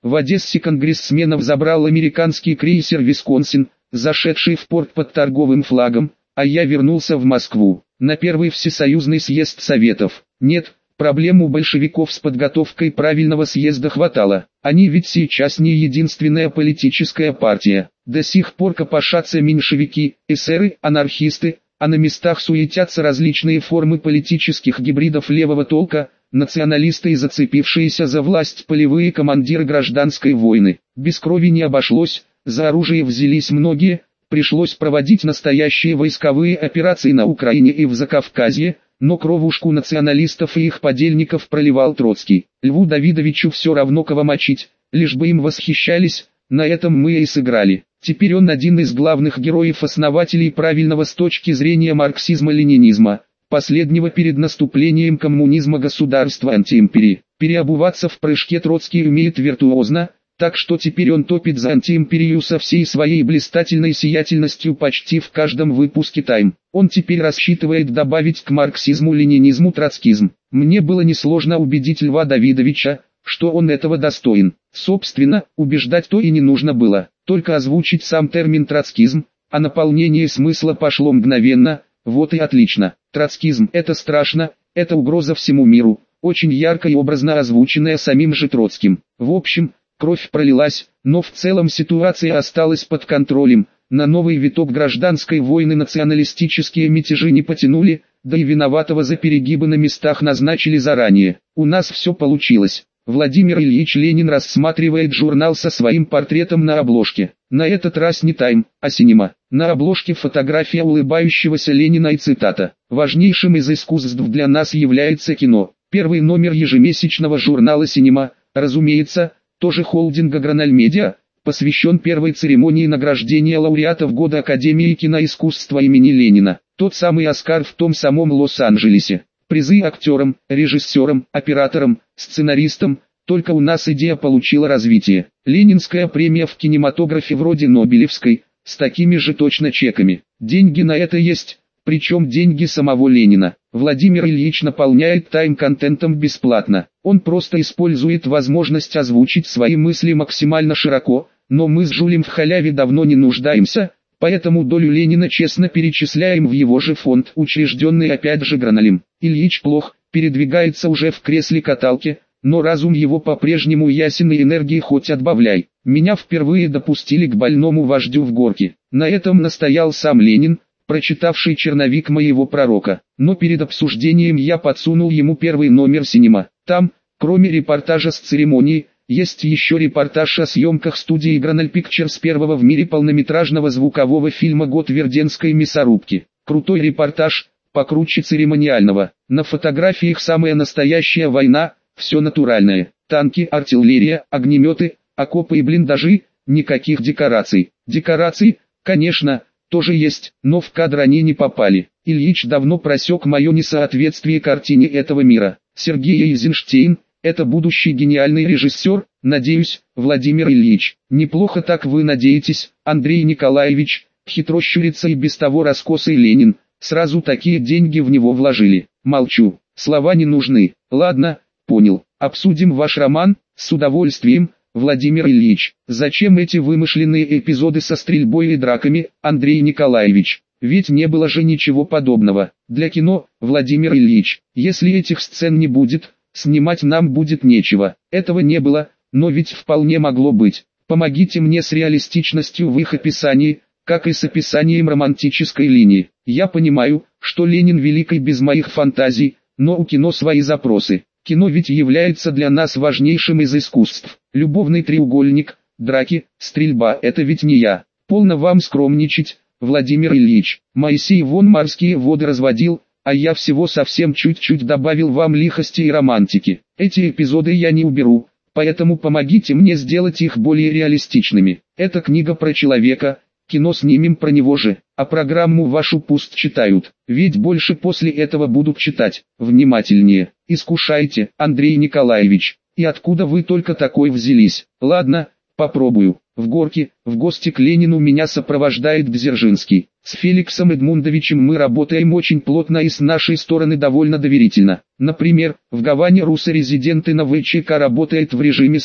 В Одессе конгрессменов забрал американский крейсер «Висконсин», зашедший в порт под торговым флагом, а я вернулся в Москву, на первый всесоюзный съезд Советов. Нет, проблем у большевиков с подготовкой правильного съезда хватало. Они ведь сейчас не единственная политическая партия. До сих пор копошатся меньшевики, эсеры, анархисты, а на местах суетятся различные формы политических гибридов левого толка, националисты и зацепившиеся за власть полевые командиры гражданской войны. Без крови не обошлось, за оружие взялись многие, пришлось проводить настоящие войсковые операции на Украине и в Закавказье, но кровушку националистов и их подельников проливал Троцкий. Льву Давидовичу все равно кого мочить, лишь бы им восхищались, на этом мы и сыграли. Теперь он один из главных героев-основателей правильного с точки зрения марксизма-ленинизма, последнего перед наступлением коммунизма государства антиимперии. Переобуваться в прыжке Троцкий умеет виртуозно, так что теперь он топит за антиимперию со всей своей блистательной сиятельностью почти в каждом выпуске «Тайм». Он теперь рассчитывает добавить к марксизму-ленинизму троцкизм. Мне было несложно убедить Льва Давидовича, что он этого достоин. Собственно, убеждать-то и не нужно было, только озвучить сам термин троцкизм, а наполнение смысла пошло мгновенно, вот и отлично. Троцкизм – это страшно, это угроза всему миру, очень ярко и образно озвученная самим же Троцким. В общем, кровь пролилась, но в целом ситуация осталась под контролем, на новый виток гражданской войны националистические мятежи не потянули, да и виноватого за перегибы на местах назначили заранее. У нас все получилось. Владимир Ильич Ленин рассматривает журнал со своим портретом на обложке. На этот раз не «Тайм», а «Синема». На обложке фотография улыбающегося Ленина и цитата: «Важнейшим из искусств для нас является кино». Первый номер ежемесячного журнала «Синема», разумеется, тоже холдинга «Гранальмедиа», посвящен первой церемонии награждения лауреатов года Академии киноискусства имени Ленина. Тот самый «Оскар» в том самом Лос-Анджелесе. Призы актерам, режиссерам, операторам, сценаристам, только у нас идея получила развитие. Ленинская премия в кинематографе вроде Нобелевской, с такими же точно чеками. Деньги на это есть, причем деньги самого Ленина. Владимир Ильич наполняет «Тайм» контентом бесплатно. Он просто использует возможность озвучить свои мысли максимально широко, но мы с Жулем в халяве давно не нуждаемся, поэтому долю Ленина честно перечисляем в его же фонд, учрежденный опять же Граналем. Ильич плох, передвигается уже в кресле-каталке, но разум его по-прежнему ясен и энергии хоть отбавляй. Меня впервые допустили к больному вождю в Горки. На этом настоял сам Ленин, прочитавший черновик моего пророка. Но перед обсуждением я подсунул ему первый номер «Синема». Там, кроме репортажа с церемонии, есть еще репортаж о съемках студии Granal Pictures первого в мире полнометражного звукового фильма «Год Верденской мясорубки». Крутой репортаж, покруче церемониального. На фотографиях самая настоящая война, все натуральное. Танки, артиллерия, огнеметы, окопы и блиндажи, никаких декораций. Декорации, конечно, тоже есть, но в кадр они не попали. Ильич давно просек мое несоответствие картине этого мира. Сергей Эйзенштейн, это будущий гениальный режиссер, надеюсь, Владимир Ильич. Неплохо так вы надеетесь, Андрей Николаевич, хитро щурится и без того раскосый Ленин. Сразу такие деньги в него вложили. Молчу, слова не нужны. Ладно, понял. Обсудим ваш роман, с удовольствием, Владимир Ильич. Зачем эти вымышленные эпизоды со стрельбой и драками, Андрей Николаевич? Ведь не было же ничего подобного. Для кино, Владимир Ильич, если этих сцен не будет, снимать нам будет нечего. Этого не было, но ведь вполне могло быть. Помогите мне с реалистичностью в их описании, как и с описанием романтической линии. Я понимаю, что Ленин великий без моих фантазий, но у кино свои запросы. Кино ведь является для нас важнейшим из искусств. Любовный треугольник, драки, стрельба – это ведь не я. Полно вам скромничать, Владимир Ильич. Моисей вон морские воды разводил, а я всего совсем чуть-чуть добавил вам лихости и романтики. Эти эпизоды я не уберу, поэтому помогите мне сделать их более реалистичными. Это книга про человека, кино снимем про него же, а программу вашу пусть читают, ведь больше после этого будут читать. Внимательнее, искушайте, Андрей Николаевич, и откуда вы только такой взялись? Ладно, попробую. В Горке, в гости к Ленину меня сопровождает Дзержинский. С Феликсом Эдмундовичем мы работаем очень плотно и с нашей стороны довольно доверительно. Например, в Гаване руссо-резидент на ВЧК работает в режиме свой,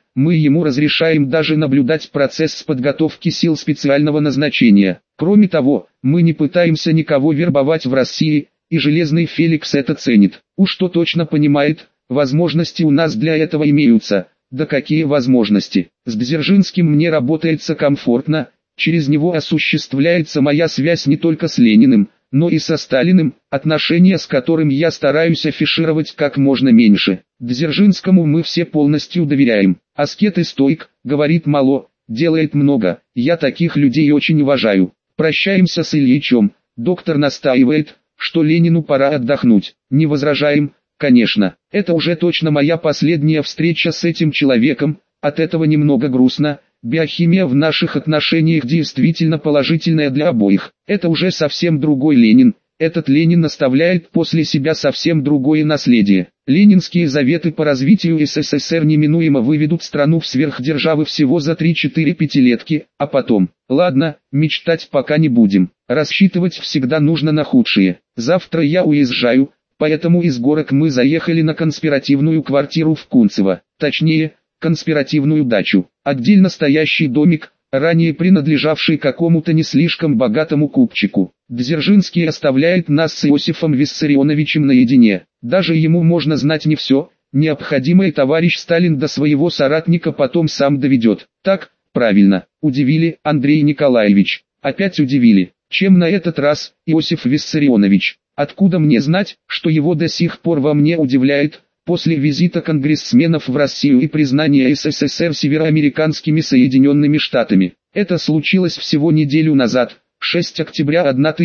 мы ему разрешаем даже наблюдать процесс подготовки сил специального назначения. Кроме того, мы не пытаемся никого вербовать в России, и Железный Феликс это ценит. Уж что точно понимает, возможности у нас для этого имеются. Да какие возможности? С Дзержинским мне работается комфортно, через него осуществляется моя связь не только с Лениным, но и со Сталиным, отношения с которым я стараюсь афишировать как можно меньше. Дзержинскому мы все полностью доверяем. Аскет и стоик, говорит мало, делает много, я таких людей очень уважаю. Прощаемся с Ильичем, доктор настаивает, что Ленину пора отдохнуть. Не возражаем, конечно, это уже точно моя последняя встреча с этим человеком, от этого немного грустно. Биохимия в наших отношениях действительно положительная для обоих. Это уже совсем другой Ленин. Этот Ленин оставляет после себя совсем другое наследие. Ленинские заветы по развитию СССР неминуемо выведут страну в сверхдержавы всего за 3-4 пятилетки, а потом, ладно, мечтать пока не будем. Рассчитывать всегда нужно на худшее. Завтра я уезжаю, поэтому из горок мы заехали на конспиративную квартиру в Кунцево. Точнее, конспиративную дачу. Отдельно стоящий домик, ранее принадлежавший какому-то не слишком богатому купчику. Дзержинский оставляет нас с Иосифом Виссарионовичем наедине. Даже ему можно знать не все, необходимое товарищ Сталин до своего соратника потом сам доведет. Так, правильно, удивили, Андрей Николаевич. Опять удивили. Чем на этот раз, Иосиф Виссарионович? Откуда мне знать, что его до сих пор во мне удивляет? После визита конгрессменов в Россию и признания СССР североамериканскими Соединенными Штатами. Это случилось всего неделю назад, 6 октября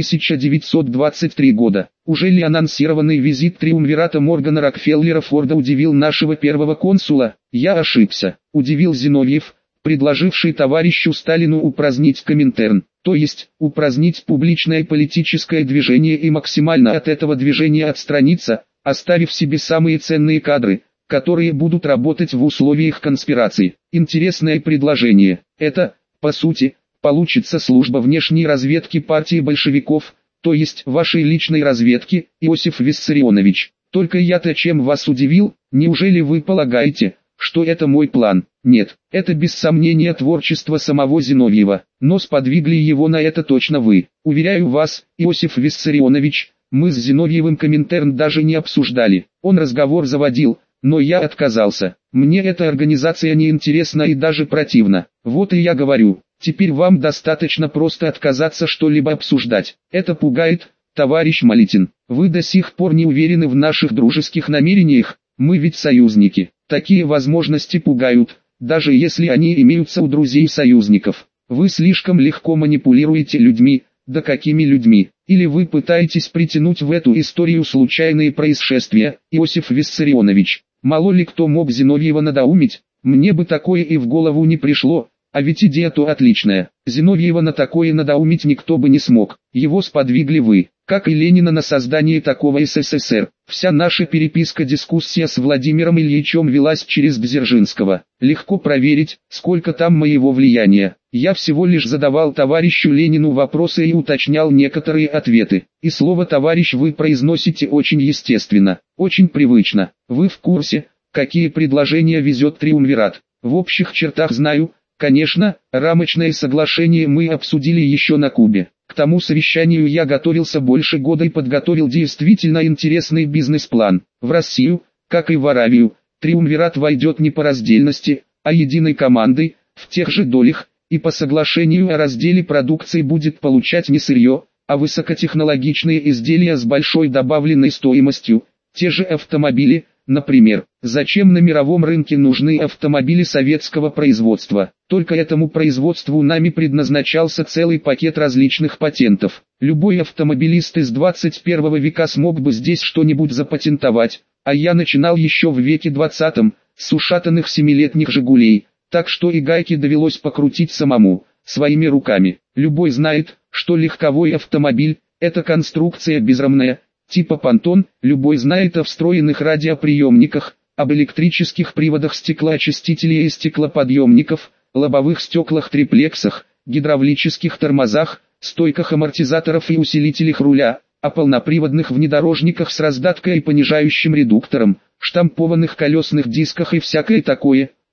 1923 года. Уже ли анонсированный визит триумвирата Моргана Рокфеллера Форда удивил нашего первого консула? Я ошибся. Удивил Зиновьев, предложивший товарищу Сталину упразднить Коминтерн, то есть упразднить публичное политическое движение и максимально от этого движения отстраниться, оставив себе самые ценные кадры, которые будут работать в условиях конспирации. Интересное предложение. Это, по сути, получится служба внешней разведки партии большевиков, то есть вашей личной разведки, Иосиф Виссарионович. Только я-то чем вас удивил? Неужели вы полагаете, что это мой план? Нет, это без сомнения творчество самого Зиновьева, но сподвигли его на это точно вы. Уверяю вас, Иосиф Виссарионович, мы с Зиновьевым Коминтерн даже не обсуждали. Он разговор заводил, но я отказался. Мне эта организация не интересна и даже противна. Вот и я говорю, теперь вам достаточно просто отказаться что-либо обсуждать. Это пугает, товарищ Малитин. Вы до сих пор не уверены в наших дружеских намерениях, мы ведь союзники. Такие возможности пугают, даже если они имеются у друзей-союзников. Вы слишком легко манипулируете людьми. Да какими людьми? Или вы пытаетесь притянуть в эту историю случайные происшествия, Иосиф Виссарионович? Мало ли кто мог Зиновьева надоумить? Мне бы такое и в голову не пришло, а ведь идея-то отличная. Зиновьева на такое надоумить никто бы не смог. Его сподвигли вы, как и Ленина на создание такого СССР. Вся наша переписка-дискуссия с Владимиром Ильичем велась через Дзержинского. Легко проверить, сколько там моего влияния. Я всего лишь задавал товарищу Ленину вопросы и уточнял некоторые ответы. И слово «товарищ» вы произносите очень естественно, очень привычно. Вы в курсе, какие предложения везет триумвират? В общих чертах знаю. Конечно, рамочное соглашение мы обсудили еще на Кубе. К тому совещанию я готовился больше года и подготовил действительно интересный бизнес-план. В Россию, как и в Аравию, триумвират войдет не по раздельности, а единой командой, в тех же долях, и по соглашению о разделе продукции будет получать не сырье, а высокотехнологичные изделия с большой добавленной стоимостью, те же автомобили. Например, зачем на мировом рынке нужны автомобили советского производства? Только этому производству нами предназначался целый пакет различных патентов. Любой автомобилист из 21 века смог бы здесь что-нибудь запатентовать, а я начинал еще в веке 20 с ушатанных 7-летних «Жигулей», так что и гайки довелось покрутить самому, своими руками. Любой знает, что легковой автомобиль – это конструкция безрамная, типа понтон. Любой знает о встроенных радиоприемниках, об электрических приводах стеклоочистителей и стеклоподъемников, лобовых стеклах-триплексах, гидравлических тормозах, стойках амортизаторов и усилителях руля, о полноприводных внедорожниках с раздаткой и понижающим редуктором, штампованных колесных дисках и всякое такое.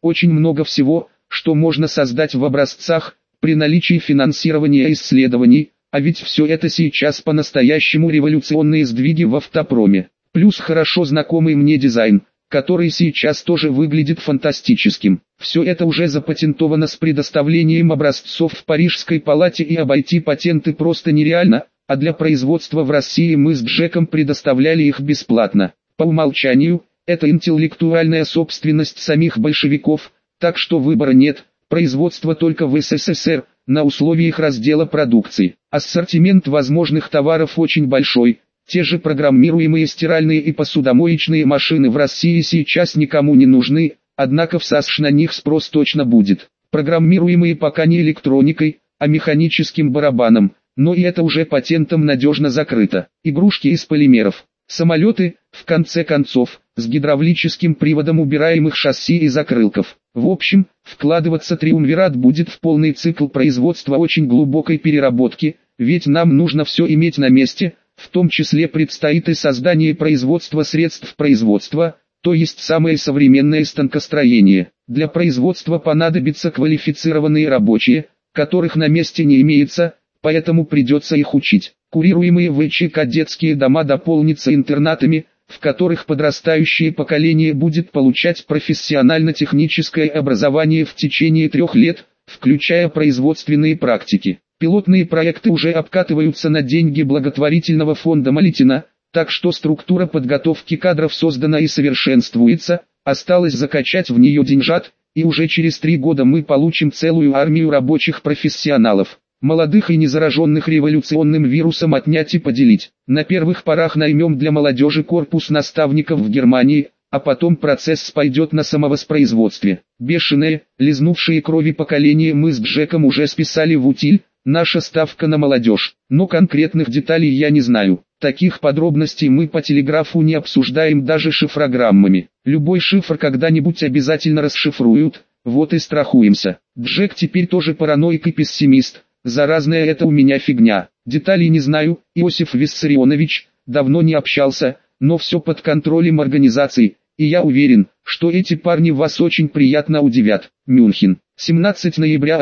Очень много всего, что можно создать в образцах, при наличии финансирования исследований, а ведь все это сейчас по-настоящему революционные сдвиги в автопроме. Плюс хорошо знакомый мне дизайн, который сейчас тоже выглядит фантастическим. Все это уже запатентовано с предоставлением образцов в Парижской палате, и обойти патенты просто нереально, а для производства в России мы с Джеком предоставляли их бесплатно. По умолчанию, это интеллектуальная собственность самих большевиков, так что выбора нет, производство только в СССР, на условиях раздела продукции. Ассортимент возможных товаров очень большой. Те же программируемые стиральные и посудомоечные машины в России сейчас никому не нужны, однако в САСШ на них спрос точно будет. Программируемые пока не электроникой, а механическим барабаном, но и это уже патентом надежно закрыто. Игрушки из полимеров, самолеты, в конце концов, с гидравлическим приводом убираемых шасси и закрылков. В общем, вкладываться триумвират будет в полный цикл производства очень глубокой переработки, ведь нам нужно все иметь на месте. В том числе предстоит и создание производства средств производства, то есть самое современное станкостроение. Для производства понадобятся квалифицированные рабочие, которых на месте не имеется, поэтому придется их учить. Курируемые ВЧК детские дома дополнятся интернатами, в которых подрастающее поколение будет получать профессионально-техническое образование в течение 3 лет, включая производственные практики. Пилотные проекты уже обкатываются на деньги благотворительного фонда Малитина, так что структура подготовки кадров создана и совершенствуется, осталось закачать в нее деньжат, и уже через 3 года мы получим целую армию рабочих профессионалов, молодых и незараженных революционным вирусом отнять и поделить. На первых порах наймем для молодежи корпус наставников в Германии, а потом процесс пойдет на самовоспроизводстве. Бешеное, лизнувшие крови поколение мы с Джеком уже списали в утиль. Наша ставка на молодежь, но конкретных деталей я не знаю. Таких подробностей мы по телеграфу не обсуждаем даже шифрограммами. Любой шифр когда-нибудь обязательно расшифруют, вот и страхуемся. Джек теперь тоже параноик и пессимист, заразная это у меня фигня. Деталей не знаю, Иосиф Виссарионович, давно не общался, но все под контролем организации, и я уверен, что эти парни вас очень приятно удивят. Мюнхен. 17 ноября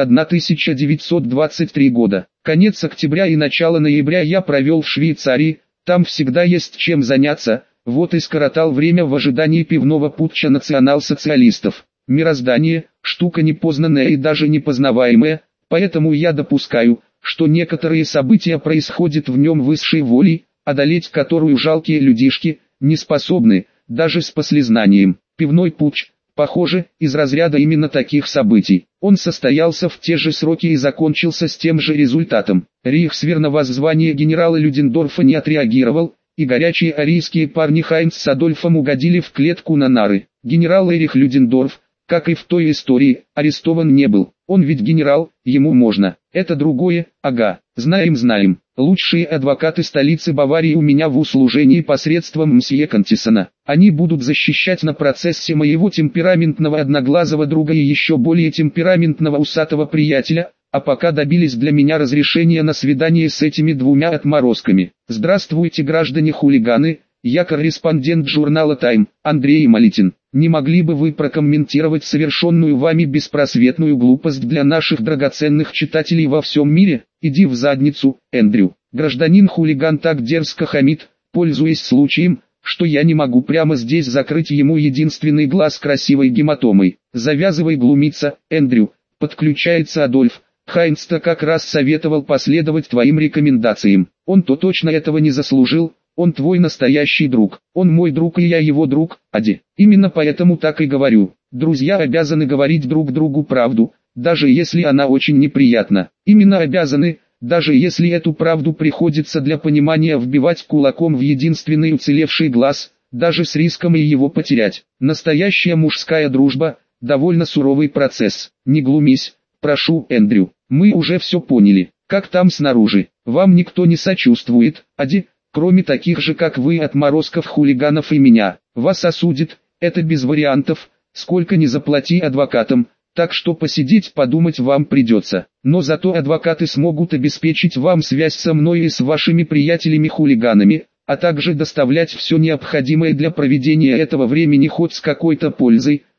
1923 года. Конец октября и начало ноября я провел в Швейцарии, там всегда есть чем заняться, вот и скоротал время в ожидании пивного путча национал-социалистов. Мироздание – штука непознанная и даже непознаваемая, поэтому я допускаю, что некоторые события происходят в нем высшей волей, одолеть которую жалкие людишки не способны, даже с послезнанием. Пивной путч, похоже, из разряда именно таких событий. Он состоялся в те же сроки и закончился с тем же результатом. Рейхсвер на воззвание генерала Людендорфа не отреагировал, и горячие арийские парни Хайнц с Адольфом угодили в клетку на нары. Генерал Эрих Людендорф, как и в той истории, арестован не был. Он ведь генерал, ему можно. Это другое, ага, знаем. Лучшие адвокаты столицы Баварии у меня в услужении посредством мсье Кантисона. Они будут защищать на процессе моего темпераментного одноглазого друга и еще более темпераментного усатого приятеля, а пока добились для меня разрешения на свидание с этими двумя отморозками. Здравствуйте, граждане-хулиганы, я корреспондент журнала «Тайм», Андрей Малитин. Не могли бы вы прокомментировать совершенную вами беспросветную глупость для наших драгоценных читателей во всем мире? Иди в задницу, Эндрю. Гражданин-хулиган так дерзко хамит, пользуясь случаем, что я не могу прямо здесь закрыть ему единственный глаз красивой гематомой. Завязывай глумиться, Эндрю. Подключается Адольф. Хайнц-то как раз советовал последовать твоим рекомендациям. Он-то точно этого не заслужил. Он твой настоящий друг. Он мой друг и я его друг, Ади. Именно поэтому так и говорю. Друзья обязаны говорить друг другу правду, даже если она очень неприятна. Именно обязаны, даже если эту правду приходится для понимания вбивать кулаком в единственный уцелевший глаз, даже с риском и его потерять. Настоящая мужская дружба – довольно суровый процесс. Не глумись, прошу, Эндрю. Мы уже все поняли. Как там снаружи? Вам никто не сочувствует, Ади? Кроме таких же, как вы, отморозков, хулиганов и меня. Вас осудит, это без вариантов, сколько ни заплати адвокатам, так что посидеть подумать вам придется. Но зато адвокаты смогут обеспечить вам связь со мной и с вашими приятелями-хулиганами, а также доставлять все необходимое для проведения этого времени хоть с какой-то пользой,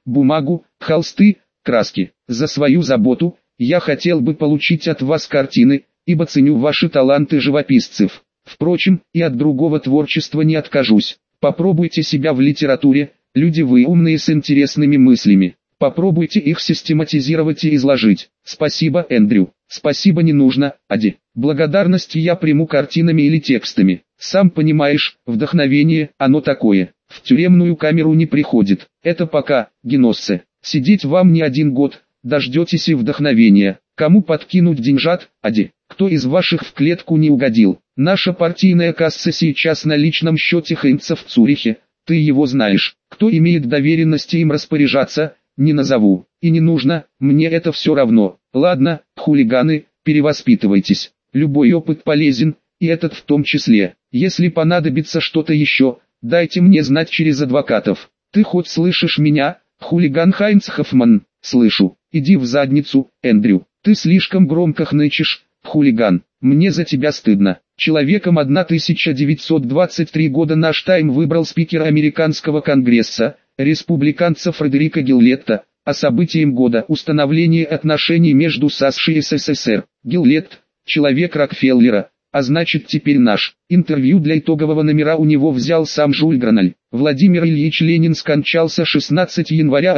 бумагу, холсты, краски. За свою заботу, я хотел бы получить от вас картины, ибо ценю ваши таланты живописцев. Впрочем, и от другого творчества не откажусь. Попробуйте себя в литературе, люди вы умные с интересными мыслями. Попробуйте их систематизировать и изложить. Спасибо, Эндрю. Спасибо не нужно, Ади. Благодарность я приму картинами или текстами. Сам понимаешь, вдохновение, оно такое. В тюремную камеру не приходит. Это пока, геносцы. Сидеть вам не 1 год, дождетесь и вдохновения. Кому подкинуть деньжат, Ади? Кто из ваших в клетку не угодил? Наша партийная касса сейчас на личном счете Хейнца в Цюрихе. Ты его знаешь. Кто имеет доверенности им распоряжаться, не назову. И не нужно, мне это все равно. Ладно, хулиганы, перевоспитывайтесь. Любой опыт полезен, и этот в том числе. Если понадобится что-то еще, дайте мне знать через адвокатов. Ты хоть слышишь меня, хулиган Хайнц Хоффман? Слышу. Иди в задницу, Эндрю. Ты слишком громко хнычешь, хулиган. Мне за тебя стыдно. Человеком 1923 года наш Тайм выбрал спикера американского конгресса, республиканца Фредерика Гиллетта, а событием года установление отношений между США и СССР. Гиллетт, человек Рокфеллера, а значит теперь наш. Интервью для итогового номера у него взял сам Жюль Граналь. Владимир Ильич Ленин скончался 16 января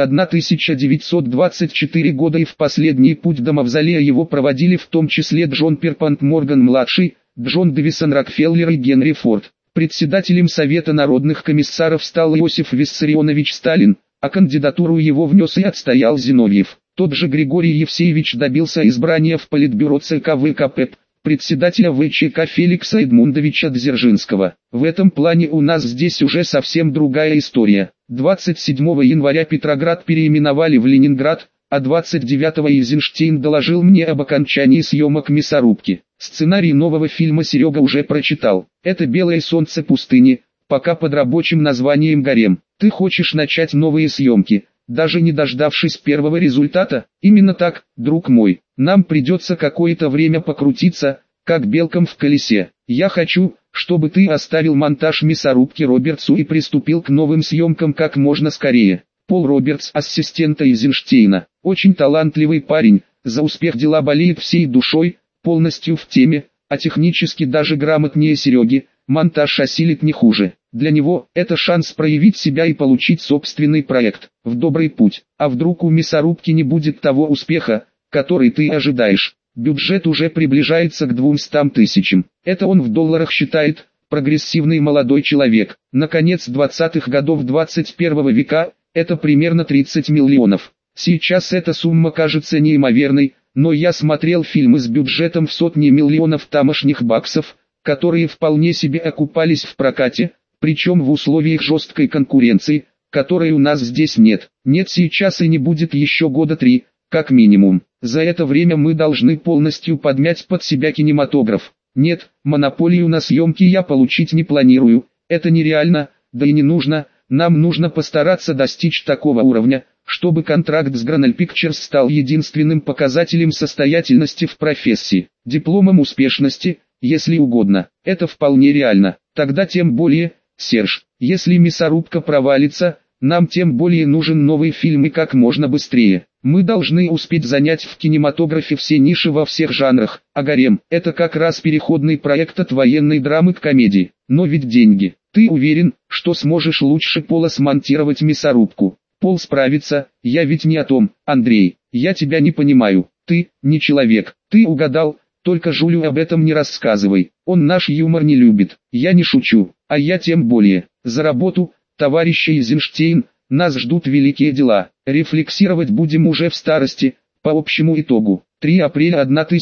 1924 года, и в последний путь до мавзолея его проводили в том числе Джон Перпант Морган-младший, Джон Дэвисон Рокфеллер и Генри Форд. Председателем Совета народных комиссаров стал Иосиф Виссарионович Сталин, а кандидатуру его внес и отстоял Зиновьев. Тот же Григорий Евсеевич добился избрания в Политбюро ЦК ВКП, председателя ВЧК Феликса Эдмундовича Дзержинского. В этом плане у нас здесь уже совсем другая история. 27 января Петроград переименовали в Ленинград, а 29-го Эйзенштейн доложил мне об окончании съемок «Мясорубки». Сценарий нового фильма Серега уже прочитал. Это «Белое солнце пустыни», пока под рабочим названием «Гарем». Ты хочешь начать новые съемки, даже не дождавшись первого результата? Именно так, друг мой. Нам придется какое-то время покрутиться, как белкам в колесе. Я хочу, чтобы ты оставил монтаж «Мясорубки» Робертсу и приступил к новым съемкам как можно скорее. Пол Робертс, ассистент Эйзенштейна, очень талантливый парень, за успех дела болеет всей душой, полностью в теме, а технически даже грамотнее Сереги, монтаж осилит не хуже. Для него это шанс проявить себя и получить собственный проект. В добрый путь. А вдруг у «Мясорубки» не будет того успеха, который ты ожидаешь? Бюджет уже приближается к 200 тысячам. Это он в долларах считает, прогрессивный молодой человек. Наконец 20-х годов 21 века, это примерно 30 миллионов. Сейчас эта сумма кажется неимоверной, но я смотрел фильмы с бюджетом в сотни миллионов тамошних баксов, которые вполне себе окупались в прокате, причем в условиях жесткой конкуренции, которой у нас здесь нет. Нет сейчас и не будет еще года 3, как минимум. За это время мы должны полностью подмять под себя кинематограф. Нет, монополию на съемки я получить не планирую, это нереально, да и не нужно. Нам нужно постараться достичь такого уровня, чтобы контракт с Граналь Pictures стал единственным показателем состоятельности в профессии, дипломом успешности, если угодно. Это вполне реально. Тогда тем более, Серж, если «Мясорубка» провалится, нам тем более нужен новый фильм и как можно быстрее. Мы должны успеть занять в кинематографе все ниши во всех жанрах, а «Гарем» — это как раз переходный проект от военной драмы к комедии. Но ведь деньги. Ты уверен, что сможешь лучше Пола смонтировать «Мясорубку»? Пол справится, я ведь не о том, Андрей, я тебя не понимаю, ты, не человек, ты угадал, только Жулю об этом не рассказывай, он наш юмор не любит, я не шучу, а я тем более. За работу, товарищ Эйзенштейн, нас ждут великие дела, рефлексировать будем уже в старости, по общему итогу. 3 апреля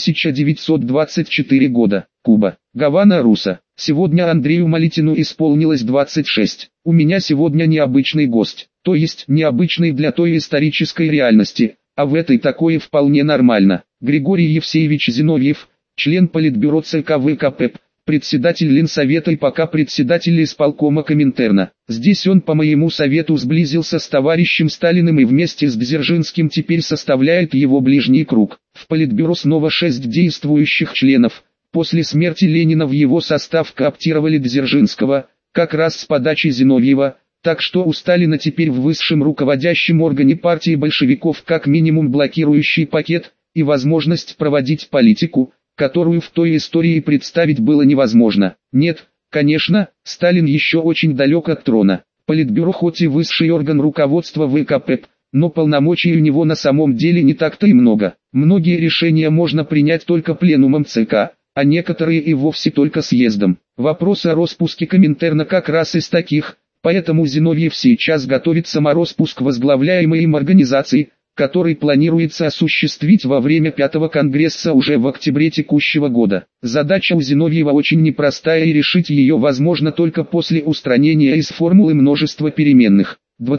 1924 года, Куба, Гавана, Руса. Сегодня Андрею Малитину исполнилось 26. У меня сегодня необычный гость, то есть необычный для той исторической реальности, а в этой такое вполне нормально. Григорий Евсеевич Зиновьев, член Политбюро ЦК ВКП, председатель Ленсовета и пока председатель исполкома Коминтерна. Здесь он по моему совету сблизился с товарищем Сталиным и вместе с Дзержинским теперь составляет его ближний круг. В Политбюро снова 6 действующих членов. После смерти Ленина в его состав кооптировали Дзержинского, как раз с подачи Зиновьева, Так что у Сталина теперь в высшем руководящем органе партии большевиков как минимум блокирующий пакет и возможность проводить политику, которую в той истории представить было невозможно. Нет, конечно, Сталин еще очень далек от трона. Политбюро хоть и высший орган руководства ВКП, но полномочий у него на самом деле не так-то и много. Многие решения можно принять только пленумом ЦК, а некоторые и вовсе только съездом. Вопрос о распуске Коминтерна как раз из таких, поэтому Зиновьев сейчас готовит самороспуск возглавляемой им организации, который планируется осуществить во время 5-го Конгресса уже в октябре текущего года. Задача у Зиновьева очень непростая и решить ее возможно только после устранения из формулы множества переменных.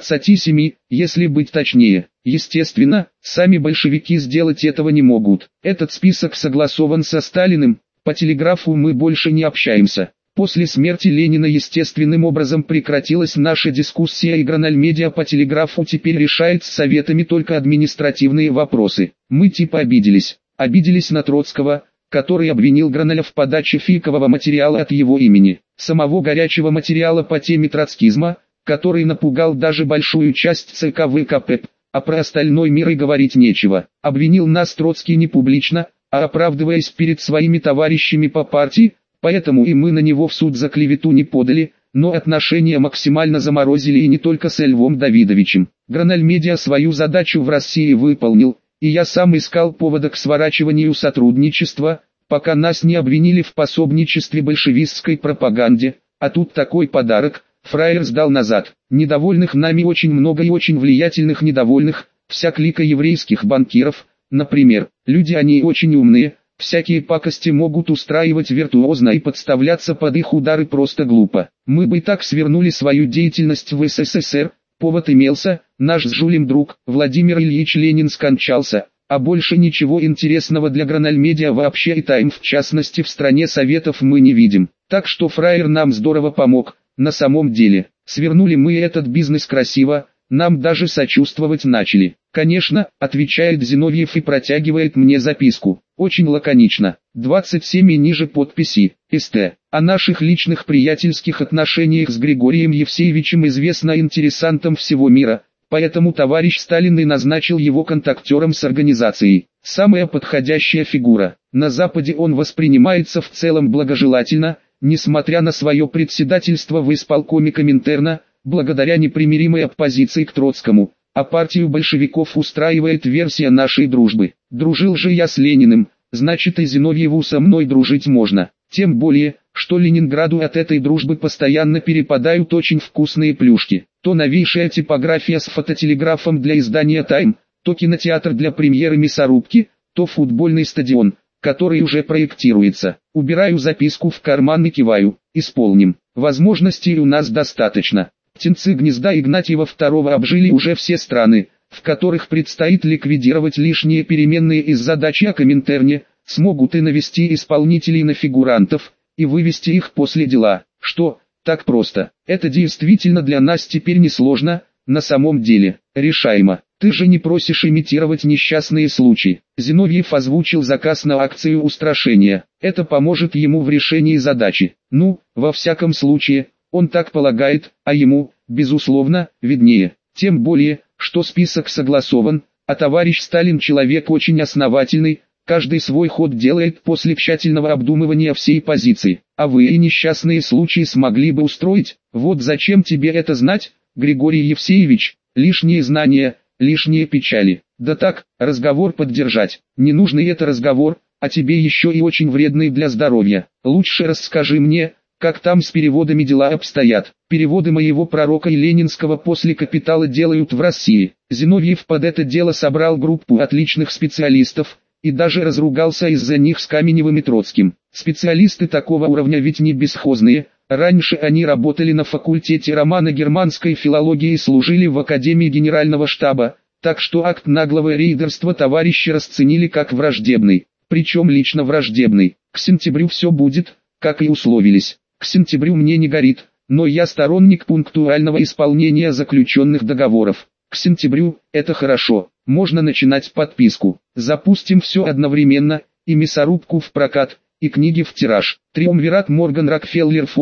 27, если быть точнее. Естественно, сами большевики сделать этого не могут. Этот список согласован со Сталиным, по телеграфу мы больше не общаемся. После смерти Ленина естественным образом прекратилась наша дискуссия и Гранальмедиа по телеграфу теперь решает с советами только административные вопросы. Мы типа обиделись. Обиделись на Троцкого, который обвинил Граналя в подаче фейкового материала от его имени. Самого горячего материала по теме троцкизма, который напугал даже большую часть ЦК ВКП, а про остальной мир и говорить нечего. Обвинил нас Троцкий не публично, а оправдываясь перед своими товарищами по партии, поэтому и мы на него в суд за клевету не подали, но отношения максимально заморозили и не только с Львом Давидовичем. Гранальмедиа свою задачу в России выполнил, и я сам искал повода к сворачиванию сотрудничества, пока нас не обвинили в пособничестве большевистской пропаганде, а тут такой подарок, фраер сдал назад. Недовольных нами очень много и очень влиятельных недовольных, вся клика еврейских банкиров, например, люди они очень умные. Всякие пакости могут устраивать виртуозно и подставляться под их удары просто глупо. Мы бы и так свернули свою деятельность в СССР, повод имелся, наш с Жулем друг, Владимир Ильич Ленин скончался, а больше ничего интересного для Гранальмедиа вообще и Тайм в частности в стране советов мы не видим. Так что фраер нам здорово помог, на самом деле. Свернули мы этот бизнес красиво, нам даже сочувствовать начали. Конечно, отвечает Зиновьев и протягивает мне записку. Очень лаконично. 27 и ниже подписи. СТ. О наших личных приятельских отношениях с Григорием Евсеевичем известно интересантам всего мира, поэтому товарищ Сталин и назначил его контактером с организацией. Самая подходящая фигура. На Западе он воспринимается в целом благожелательно, несмотря на свое председательство в исполкоме Коминтерна, благодаря непримиримой оппозиции к Троцкому. А партию большевиков устраивает версия нашей дружбы. Дружил же я с Лениным, значит и Зиновьеву со мной дружить можно. Тем более, что Ленинграду от этой дружбы постоянно перепадают очень вкусные плюшки. То новейшая типография с фототелеграфом для издания «Тайм», то кинотеатр для премьеры «Мясорубки», то футбольный стадион, который уже проектируется. Убираю записку в карман и киваю. Исполним. Возможностей у нас достаточно. Птенцы гнезда Игнатьева II обжили уже все страны, в которых предстоит ликвидировать лишние переменные из задачи о Коминтерне, смогут и навести исполнителей на фигурантов, и вывести их после дела. Что, так просто? Это действительно для нас теперь несложно, на самом деле, решаемо. Ты же не просишь имитировать несчастные случаи. Зиновьев озвучил заказ на акцию устрашения. Это поможет ему в решении задачи. Ну, во всяком случае, он так полагает, а ему, безусловно, виднее. Тем более, что список согласован, а товарищ Сталин человек очень основательный, каждый свой ход делает после тщательного обдумывания всей позиции. А вы и несчастные случаи смогли бы устроить? Вот зачем тебе это знать, Григорий Евсеевич? Лишние знания, лишние печали. Да так, разговор поддержать. Ненужный это разговор, а тебе еще и очень вредный для здоровья. Лучше расскажи мне, как там с переводами дела обстоят. Переводы моего пророка и ленинского после «Капитала» делают в России. Зиновьев под это дело собрал группу отличных специалистов, и даже разругался из-за них с Каменевым и Троцким. Специалисты такого уровня ведь не бесхозные, раньше они работали на факультете романо-германской филологии и служили в Академии Генерального штаба, так что акт наглого рейдерства товарищи расценили как враждебный, причем лично враждебный. К сентябрю все будет, как и условились. К сентябрю мне не горит, но я сторонник пунктуального исполнения заключенных договоров. К сентябрю, это хорошо, можно начинать подписку. Запустим все одновременно, и «Мясорубку» в прокат, и книги в тираж. Триумвират Морган Рокфеллер Форд,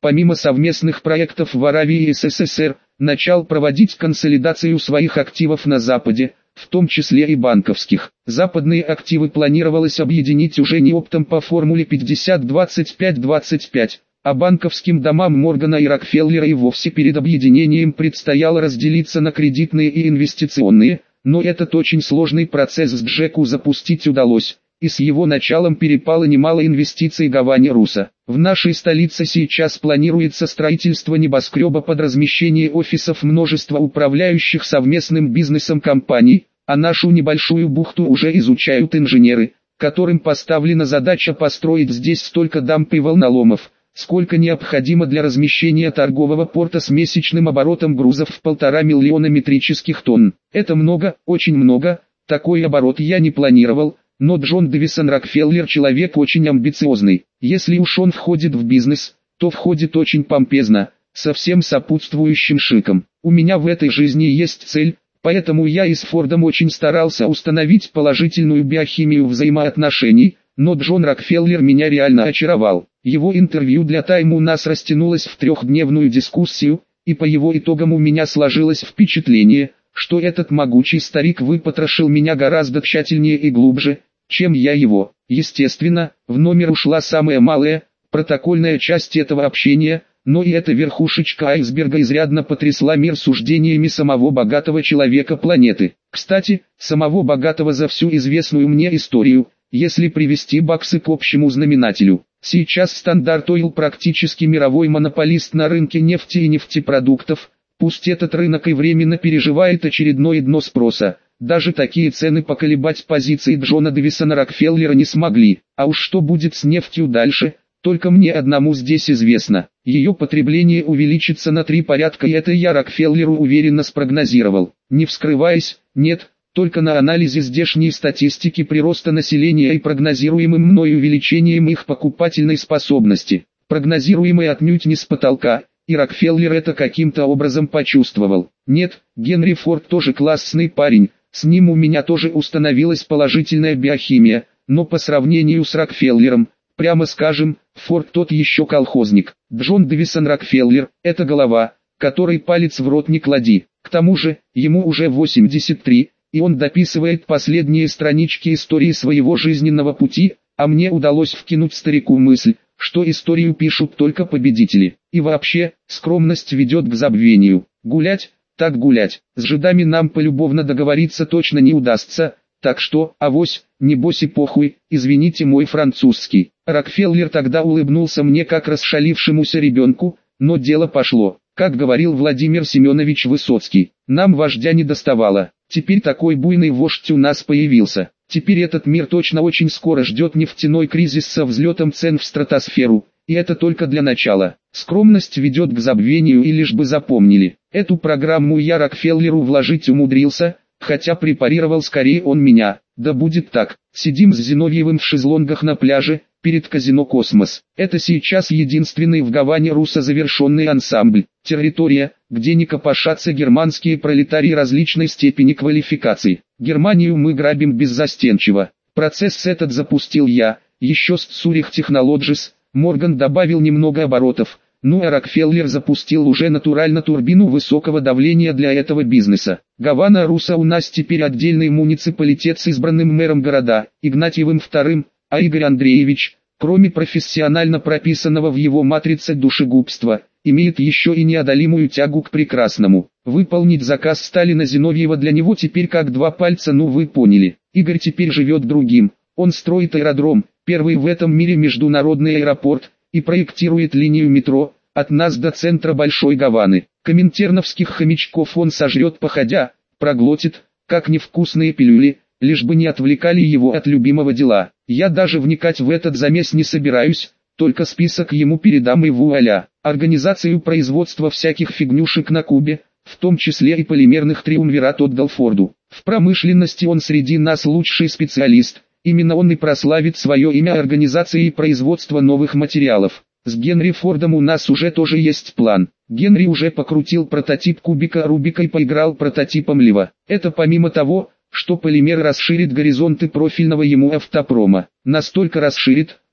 помимо совместных проектов в Аравии и СССР, начал проводить консолидацию своих активов на Западе, в том числе и банковских. Западные активы планировалось объединить уже не оптом по формуле 50-25-25, а банковским домам Моргана и Рокфеллера и вовсе перед объединением предстояло разделиться на кредитные и инвестиционные, но этот очень сложный процесс с Джеку запустить удалось, и с его началом перепало немало инвестиций Гаване Руса. В нашей столице сейчас планируется строительство небоскреба под размещение офисов множества управляющих совместным бизнесом компаний, а нашу небольшую бухту уже изучают инженеры, которым поставлена задача построить здесь столько дамб и волноломов, сколько необходимо для размещения торгового порта с месячным оборотом грузов в 1,5 миллиона метрических тонн. Это много, очень много, такой оборот я не планировал. Но Джон Дэвисон Рокфеллер человек очень амбициозный. Если уж он входит в бизнес, то входит очень помпезно, со всем сопутствующим шиком. У меня в этой жизни есть цель, поэтому я и с Фордом очень старался установить положительную биохимию взаимоотношений, но Джон Рокфеллер меня реально очаровал. Его интервью для Time у нас растянулось в 3-дневную дискуссию, и по его итогам у меня сложилось впечатление, что этот могучий старик выпотрошил меня гораздо тщательнее и глубже, чем я его. Естественно, в номер ушла самая малая, протокольная часть этого общения, но и эта верхушечка айсберга изрядно потрясла мир суждениями самого богатого человека планеты. Кстати, самого богатого за всю известную мне историю, если привести баксы к общему знаменателю. Сейчас Стандарт Ойл практически мировой монополист на рынке нефти и нефтепродуктов, пусть этот рынок и временно переживает очередное дно спроса. Даже такие цены поколебать позиции Джона Дэвисона Рокфеллера не смогли. А уж что будет с нефтью дальше, только мне одному здесь известно. Ее потребление увеличится на 3 порядка, и это я Рокфеллеру уверенно спрогнозировал. Не вскрываясь, нет, только на анализе здешней статистики прироста населения и прогнозируемым мной увеличением их покупательной способности. Прогнозируемой отнюдь не с потолка. И Рокфеллер это каким-то образом почувствовал. Нет, Генри Форд тоже классный парень, с ним у меня тоже установилась положительная биохимия, но по сравнению с Рокфеллером, прямо скажем, Форд тот еще колхозник. Джон Дэвисон Рокфеллер – это голова, которой палец в рот не клади. К тому же, ему уже 83, и он дописывает последние странички истории своего жизненного пути, а мне удалось вкинуть старику мысль, что историю пишут только победители. И вообще, скромность ведет к забвению. Гулять, так гулять. С жидами нам полюбовно договориться точно не удастся, так что, авось, небось и похуй, извините мой французский. Рокфеллер тогда улыбнулся мне как расшалившемуся ребенку, но дело пошло. Как говорил Владимир Семенович Высоцкий, нам вождя не доставало. Теперь такой буйный вождь у нас появился. Теперь этот мир точно очень скоро ждет нефтяной кризис со взлетом цен в стратосферу, и это только для начала. Скромность ведет к забвению, и лишь бы запомнили. Эту программу я Рокфеллеру вложить умудрился, хотя препарировал скорее он меня. Да будет так, сидим с Зиновьевым в шезлонгах на пляже, перед казино «Космос». Это сейчас единственный в Гаване Руса завершенный ансамбль. Территория, где не копошатся германские пролетарии различной степени квалификации. Германию мы грабим беззастенчиво. Процесс этот запустил я, еще с Zurich Technologies. Морган добавил немного оборотов, ну а Рокфеллер запустил уже натурально турбину высокого давления для этого бизнеса. Гавана Руса у нас теперь отдельный муниципалитет с избранным мэром города, Игнатьевым II, а Игорь Андреевич, кроме профессионально прописанного в его матрице душегубства, имеет еще и неодолимую тягу к прекрасному. Выполнить заказ Сталина Зиновьева для него теперь как 2 пальца, ну вы поняли. Игорь теперь живет другим, он строит аэродром, первый в этом мире международный аэропорт, и проектирует линию метро, от нас до центра Большой Гаваны. Коминтерновских хомячков он сожрет походя, проглотит, как невкусные пилюли, лишь бы не отвлекали его от любимого дела. Я даже вникать в этот замес не собираюсь, только список ему передам и вуаля. Организацию производства всяких фигнюшек на Кубе, в том числе и полимерных триумвират отдал Форду. В промышленности он среди нас лучший специалист, именно он и прославит свое имя организацией производства новых материалов. С Генри Фордом у нас уже тоже есть план. Генри уже покрутил прототип кубика Рубика и поиграл прототипом Лева. Это помимо того, что полимер расширит горизонты профильного ему автопрома. Настолько расширит,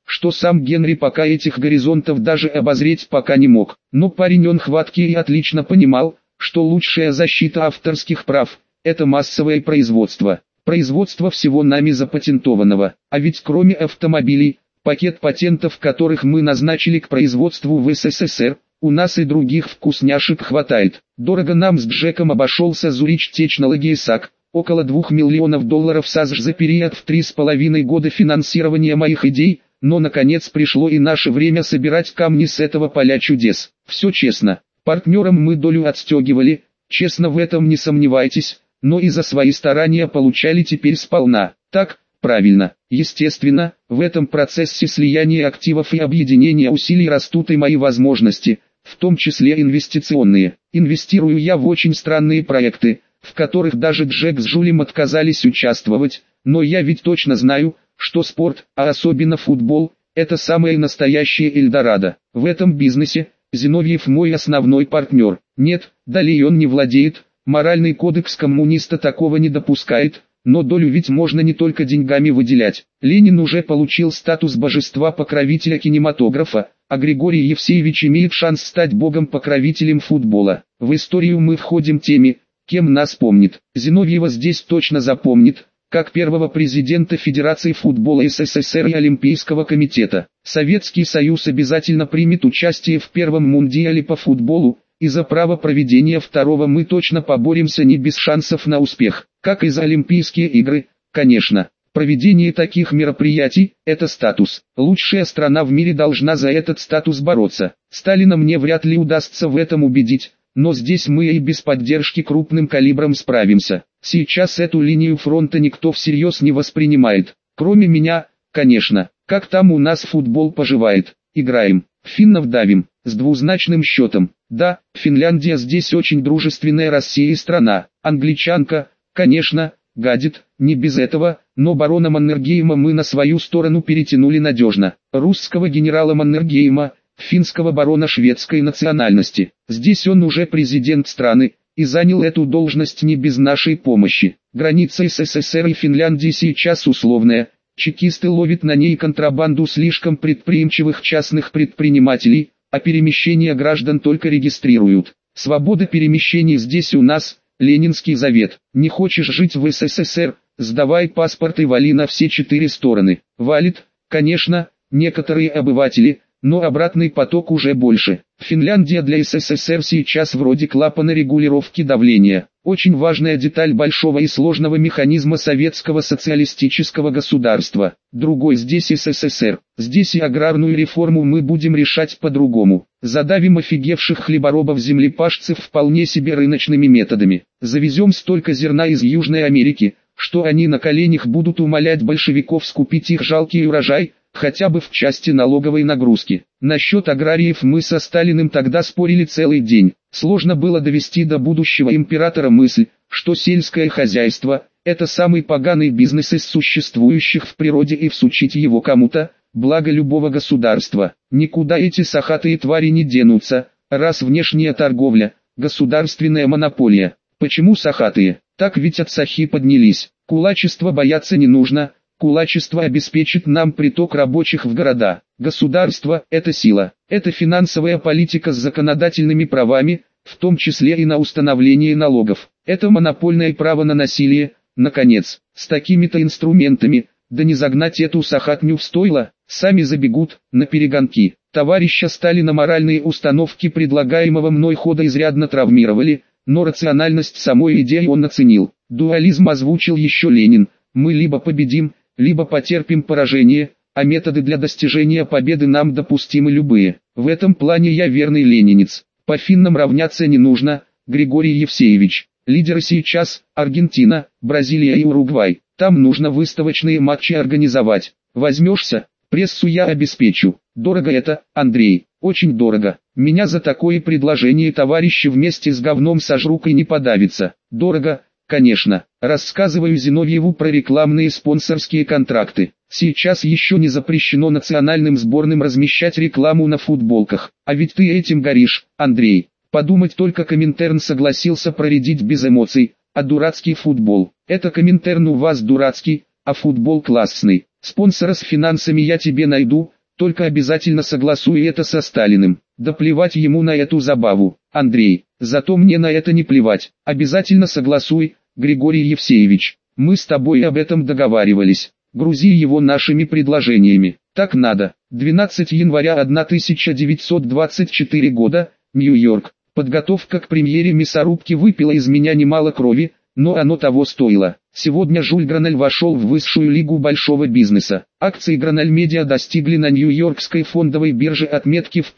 что сам Генри пока этих горизонтов даже обозреть пока не мог. Но парень он хваткий и отлично понимал, что лучшая защита авторских прав – это массовое производство. Производство всего нами запатентованного. А ведь кроме автомобилей, пакет патентов которых мы назначили к производству в СССР, у нас и других вкусняшек хватает. Дорого нам с Джеком обошелся Zurich Technology SAC, около $2 миллионов САЗ за период в 3,5 года финансирования моих идей, но наконец пришло и наше время собирать камни с этого поля чудес. Все честно, партнерам мы долю отстегивали, честно в этом не сомневайтесь, но и за свои старания получали теперь сполна. Так, правильно, естественно, в этом процессе слияния активов и объединения усилий растут и мои возможности, в том числе инвестиционные. Инвестирую я в очень странные проекты, в которых даже Джек с Жулем отказались участвовать, но я ведь точно знаю, что спорт, а особенно футбол, это самое настоящее Эльдорадо. В этом бизнесе Зиновьев мой основной партнер. Нет, долей он не владеет, моральный кодекс коммуниста такого не допускает, но долю ведь можно не только деньгами выделять. Ленин уже получил статус божества-покровителя кинематографа, а Григорий Евсеевич имеет шанс стать богом-покровителем футбола. В историю мы входим теми, кем нас помнит. Зиновьева здесь точно запомнит, как первого президента Федерации футбола СССР и Олимпийского комитета. Советский Союз обязательно примет участие в первом мундиале по футболу, и за право проведения второго мы точно поборемся не без шансов на успех. Как и за Олимпийские игры, конечно. Проведение таких мероприятий – это статус. Лучшая страна в мире должна за этот статус бороться. Сталина мне вряд ли удастся в этом убедить, но здесь мы и без поддержки крупным калибром справимся. Сейчас эту линию фронта никто всерьез не воспринимает. Кроме меня, конечно. Как там у нас футбол поживает? Играем. Финнов давим. С двузначным счетом. Да, Финляндия здесь очень дружественная России страна. Англичанка, конечно, гадит, не без этого, но барона Маннергейма мы на свою сторону перетянули надежно. Русского генерала Маннергейма, финского барона шведской национальности. Здесь он уже президент страны, и занял эту должность не без нашей помощи. Граница СССР и Финляндии сейчас условная. Чекисты ловят на ней контрабанду слишком предприимчивых частных предпринимателей, а перемещение граждан только регистрируют. Свобода перемещений здесь у нас, Ленинский завет. Не хочешь жить в СССР, сдавай паспорт и вали на все 4 стороны. Валит, конечно, некоторые обыватели, но обратный поток уже больше. Финляндия для СССР сейчас вроде клапана регулировки давления. Очень важная деталь большого и сложного механизма советского социалистического государства. Другой здесь СССР. Здесь и аграрную реформу мы будем решать по-другому. Задавим офигевших хлеборобов-землепашцев вполне себе рыночными методами. Завезем столько зерна из Южной Америки, что они на коленях будут умолять большевиков скупить их жалкий урожай, хотя бы в части налоговой нагрузки. Насчет аграриев мы со Сталиным тогда спорили целый день. Сложно было довести до будущего императора мысль, что сельское хозяйство – это самый поганый бизнес из существующих в природе, и всучить его кому-то – благо любого государства. Никуда эти сахатые твари не денутся, раз внешняя торговля – государственная монополия. Почему сахатые? Так ведь от сахи поднялись. Кулачества бояться не нужно. Кулачество обеспечит нам приток рабочих в города. Государство – это сила. Это финансовая политика с законодательными правами, в том числе и на установление налогов. Это монопольное право на насилие. Наконец, с такими-то инструментами, да не загнать эту сахатню в стойло, сами забегут на перегонки. Товарища Сталина моральные установки предлагаемого мной хода изрядно травмировали, но рациональность самой идеи он оценил. Дуализм озвучил еще Ленин. Мы либо победим, либо потерпим поражение, а методы для достижения победы нам допустимы любые. В этом плане я верный ленинец. По финнам равняться не нужно, Григорий Евсеевич. Лидеры сейчас – Аргентина, Бразилия и Уругвай. Там нужно выставочные матчи организовать. Возьмешься? Прессу я обеспечу. Дорого это, Андрей, очень дорого. Меня за такое предложение товарищи вместе с говном сожрут и не подавится. Дорого, конечно. Рассказываю Зиновьеву про рекламные спонсорские контракты. Сейчас еще не запрещено национальным сборным размещать рекламу на футболках. А ведь ты этим горишь, Андрей. Подумать только, Коминтерн согласился проредить без эмоций, а дурацкий футбол. Это Коминтерн у вас дурацкий, а футбол классный. Спонсора с финансами я тебе найду, только обязательно согласуй это со Сталиным. Да плевать ему на эту забаву, Андрей, зато мне на это не плевать. Обязательно согласуй, Григорий Евсеевич. Мы с тобой об этом договаривались. Грузи его нашими предложениями. Так надо. 12 января 1924 года, Нью-Йорк. Подготовка к премьере «Мясорубки» выпила из меня немало крови, но оно того стоило. Сегодня Жюль Граналь вошел в высшую лигу большого бизнеса. Акции Граналь Медиа достигли на Нью-Йоркской фондовой бирже отметки в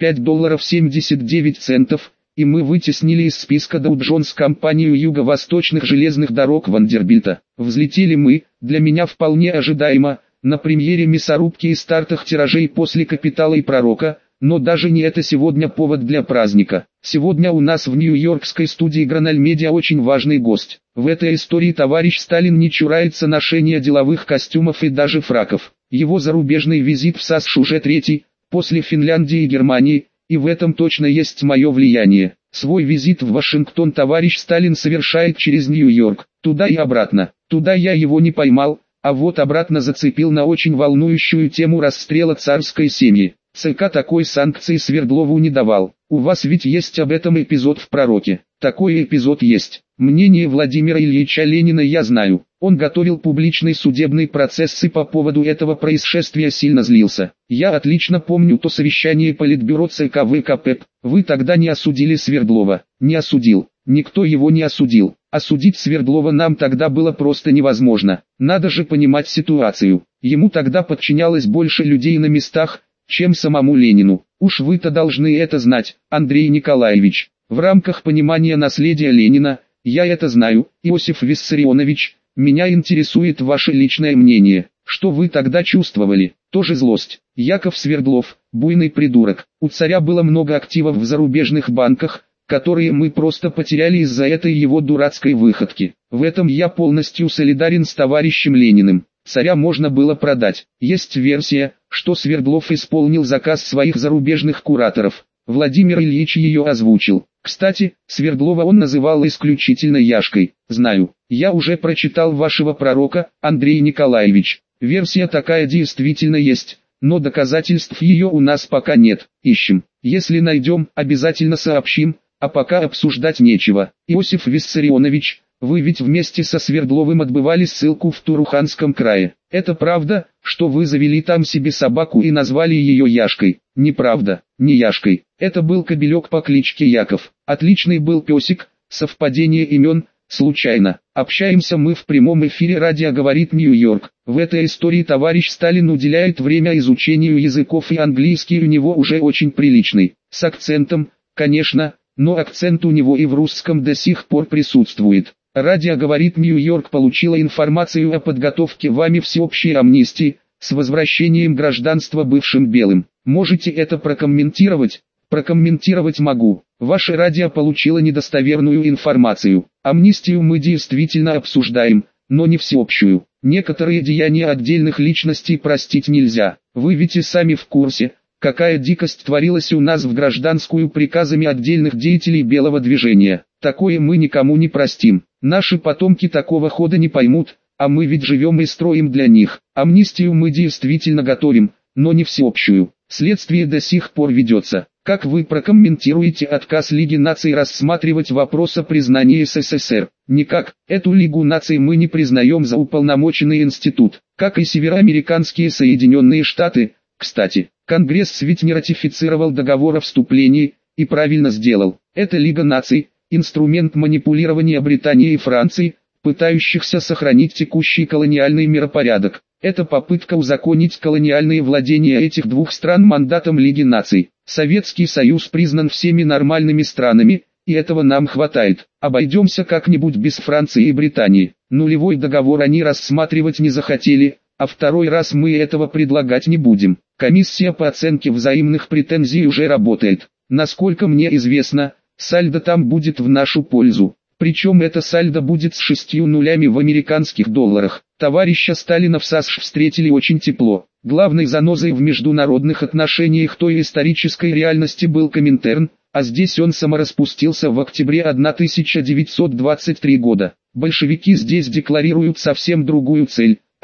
$5.79, и мы вытеснили из списка Dow Jones компанию Юго-Восточных железных дорог Вандербильта. Взлетели мы, для меня вполне ожидаемо, на премьере «Мясорубки» и стартах тиражей после «Капитала» и «Пророка», но даже не это сегодня повод для праздника. Сегодня у нас в нью-йоркской студии Граналь Медиа очень важный гость. В этой истории товарищ Сталин не чурается ношения деловых костюмов и даже фраков. Его зарубежный визит в САСШ уже третий, после Финляндии и Германии, и в этом точно есть мое влияние. Свой визит в Вашингтон товарищ Сталин совершает через Нью-Йорк, туда и обратно. Туда я его не поймал, а вот обратно зацепил на очень волнующую тему расстрела царской семьи. ЦК такой санкции Свердлову не давал. У вас ведь есть об этом эпизод в «Пророке». Такой эпизод есть. Мнение Владимира Ильича Ленина я знаю. Он готовил публичный судебный процесс и по поводу этого происшествия сильно злился. Я отлично помню то совещание Политбюро ЦК ВКП. Вы тогда не осудили Свердлова. Не осудил. Никто его не осудил. Осудить Свердлова нам тогда было просто невозможно. Надо же понимать ситуацию. Ему тогда подчинялось больше людей на местах, чем самому Ленину. Уж вы-то должны это знать, Андрей Николаевич. В рамках понимания наследия Ленина, я это знаю, Иосиф Виссарионович, меня интересует ваше личное мнение. Что вы тогда чувствовали? Тоже злость. Яков Свердлов, буйный придурок. У царя было много активов в зарубежных банках, которые мы просто потеряли из-за этой его дурацкой выходки. В этом я полностью солидарен с товарищем Лениным. Царя можно было продать. Есть версия, что Свердлов исполнил заказ своих зарубежных кураторов. Владимир Ильич ее озвучил. Кстати, Свердлова он называл исключительно Яшкой. Знаю. Я уже прочитал вашего «Пророка», Андрей Николаевич. Версия такая действительно есть, но доказательств ее у нас пока нет. Ищем. Если найдем, обязательно сообщим, а пока обсуждать нечего. Иосиф Виссарионович, вы ведь вместе со Свердловым отбывали ссылку в Туруханском крае. Это правда, что вы завели там себе собаку и назвали ее Яшкой? Неправда, не Яшкой. Это был кобелек по кличке Яков. Отличный был песик, совпадение имен, случайно. Общаемся мы в прямом эфире радио «Говорит Нью-Йорк». В этой истории товарищ Сталин уделяет время изучению языков, и английский у него уже очень приличный. С акцентом, конечно, но акцент у него и в русском до сих пор присутствует. Радио «Говорит Нью-Йорк» получила информацию о подготовке вами всеобщей амнистии, с возвращением гражданства бывшим белым. Можете это прокомментировать? Прокомментировать могу. Ваше радио получило недостоверную информацию. Амнистию мы действительно обсуждаем, но не всеобщую. Некоторые деяния отдельных личностей простить нельзя. Вы ведь и сами в курсе, какая дикость творилась у нас в гражданскую приказами отдельных деятелей белого движения. Такое мы никому не простим. Наши потомки такого хода не поймут, а мы ведь живем и строим для них. Амнистию мы действительно готовим, но не всеобщую. Следствие до сих пор ведется. Как вы прокомментируете отказ Лиги наций рассматривать вопрос о признании СССР? Никак. Эту Лигу наций мы не признаем за уполномоченный институт, как и североамериканские Соединенные Штаты. Кстати, Конгресс ведь не ратифицировал договор о вступлении, и правильно сделал. Это Лига наций, инструмент манипулирования Британии и Франции, пытающихся сохранить текущий колониальный миропорядок. Это попытка узаконить колониальные владения этих двух стран мандатом Лиги наций. Советский Союз признан всеми нормальными странами, и этого нам хватает. Обойдемся как-нибудь без Франции и Британии. Нулевой договор они рассматривать не захотели, а второй раз мы этого предлагать не будем. Комиссия по оценке взаимных претензий уже работает. Насколько мне известно, сальдо там будет в нашу пользу. Причем это сальдо будет с 6 нулями в американских долларах. Товарища Сталина в САСШ встретили очень тепло. Главной занозой в международных отношениях той исторической реальности был Коминтерн, а здесь он самораспустился в октябре 1923 года. Большевики здесь декларируют совсем другую цель –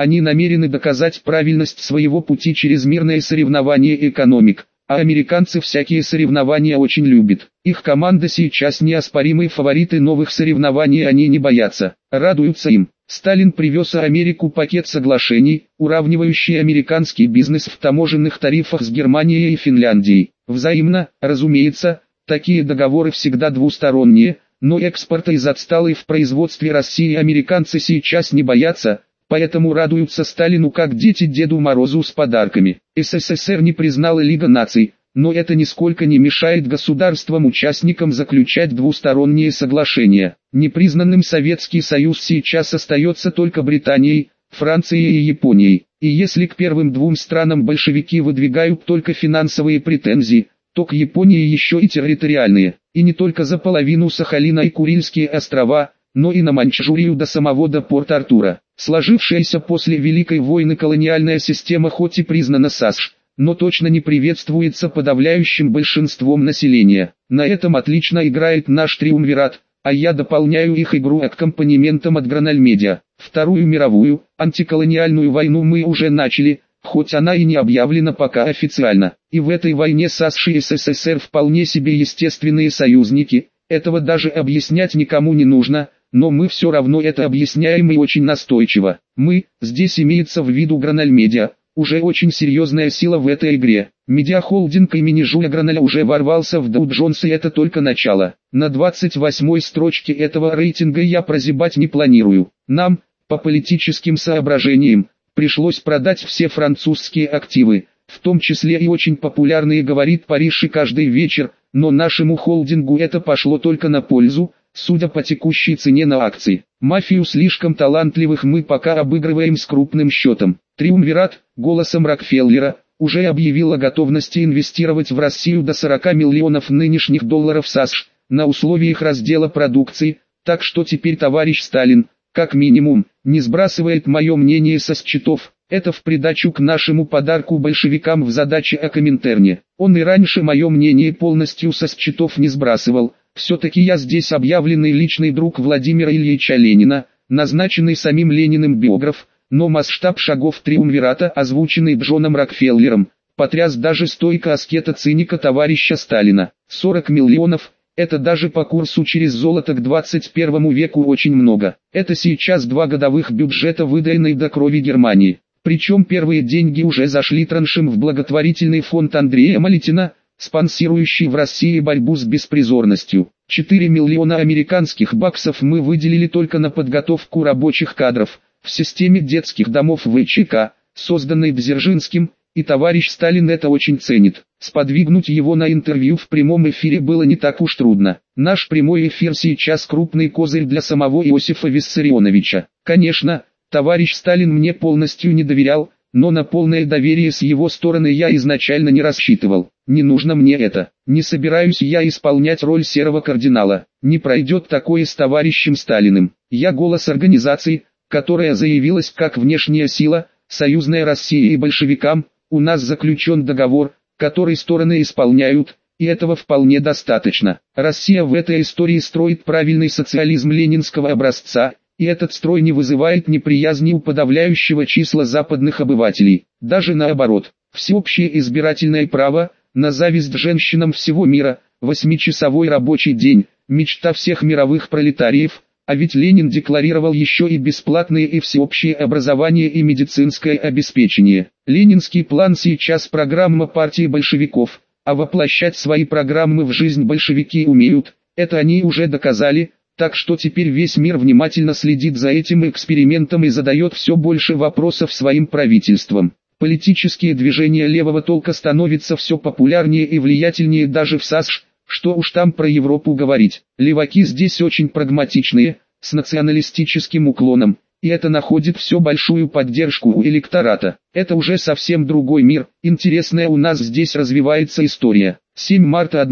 Они намерены доказать правильность своего пути через мирное соревнование экономик. А американцы всякие соревнования очень любят. Их команда сейчас неоспоримые фавориты новых соревнований, они не боятся, радуются им. Сталин привез в Америку пакет соглашений, уравнивающий американский бизнес в таможенных тарифах с Германией и Финляндией. Взаимно, разумеется, такие договоры всегда двусторонние, но экспорта из отсталой в производстве России американцы сейчас не боятся. Поэтому радуются Сталину как дети Деду Морозу с подарками. СССР не признала Лига наций, но это нисколько не мешает государствам-участникам заключать двусторонние соглашения. Непризнанным Советский Союз сейчас остается только Британией, Францией и Японией. И если к первым двум странам большевики выдвигают только финансовые претензии, то к Японии еще и территориальные. И не только за половину Сахалина и Курильские острова, но и на Маньчжурию до самого до Порт-Артура. Сложившаяся после Великой войны колониальная система хоть и признана САСШ, но точно не приветствуется подавляющим большинством населения. На этом отлично играет наш триумвират, а я дополняю их игру аккомпанементом от Гранальмедиа. Вторую мировую, антиколониальную войну мы уже начали, хоть она и не объявлена пока официально. И в этой войне САСШ и СССР вполне себе естественные союзники, этого даже объяснять никому не нужно. Но мы все равно это объясняем и очень настойчиво. Мы, здесь имеется в виду Гранальмедиа, уже очень серьезная сила в этой игре. Медиахолдинг имени Жюля Граналя уже ворвался в Dow Jones, и это только начало. На 28-й строчке этого рейтинга я прозябать не планирую. Нам, по политическим соображениям, пришлось продать все французские активы, в том числе и очень популярные «Говорит Париж» и «Каждый вечер», но нашему холдингу это пошло только на пользу. Судя по текущей цене на акции, мафию слишком талантливых мы пока обыгрываем с крупным счетом. Триумвират, голосом Рокфеллера, уже объявил о готовности инвестировать в Россию до 40 миллионов нынешних долларов САСШ, на условиях раздела продукции, так что теперь товарищ Сталин, как минимум, не сбрасывает мое мнение со счетов. Это в придачу к нашему подарку большевикам в задаче о Коминтерне. Он и раньше мое мнение полностью со счетов не сбрасывал. Все-таки я здесь объявленный личный друг Владимира Ильича Ленина, назначенный самим Лениным биограф, но масштаб шагов триумвирата, озвученный Джоном Рокфеллером, потряс даже стойко аскета-циника товарища Сталина. 40 миллионов, это даже по курсу через золото к 21 веку очень много. Это сейчас 2 годовых бюджета выдаенной до крови Германии. Причем первые деньги уже зашли траншем в благотворительный фонд Андрея Малетина, спонсирующий в России борьбу с беспризорностью. 4 миллиона американских баксов мы выделили только на подготовку рабочих кадров в системе детских домов ВЧК, созданной Дзержинским, и товарищ Сталин это очень ценит. Сподвигнуть его на интервью в прямом эфире было не так уж трудно. Наш прямой эфир сейчас крупный козырь для самого Иосифа Виссарионовича. Конечно, товарищ Сталин мне полностью не доверял, но на полное доверие с его стороны я изначально не рассчитывал. Не нужно мне это. Не собираюсь я исполнять роль серого кардинала. Не пройдет такое с товарищем Сталиным. Я голос организации, которая заявилась как внешняя сила, союзная России и большевикам. У нас заключен договор, который стороны исполняют, и этого вполне достаточно. Россия в этой истории строит правильный социализм ленинского образца, и этот строй не вызывает неприязни у подавляющего числа западных обывателей. Даже наоборот, всеобщее избирательное право, на зависть женщинам всего мира, 8-часовой рабочий день, мечта всех мировых пролетариев, а ведь Ленин декларировал еще и бесплатное и всеобщее образование и медицинское обеспечение. Ленинский план сейчас программа партии большевиков, а воплощать свои программы в жизнь большевики умеют, это они уже доказали. Так что теперь весь мир внимательно следит за этим экспериментом и задает все больше вопросов своим правительствам. Политические движения левого толка становятся все популярнее и влиятельнее даже в САСШ, что уж там про Европу говорить. Леваки здесь очень прагматичные, с националистическим уклоном, и это находит все большую поддержку у электората. Это уже совсем другой мир, интересная у нас здесь развивается история. 7 марта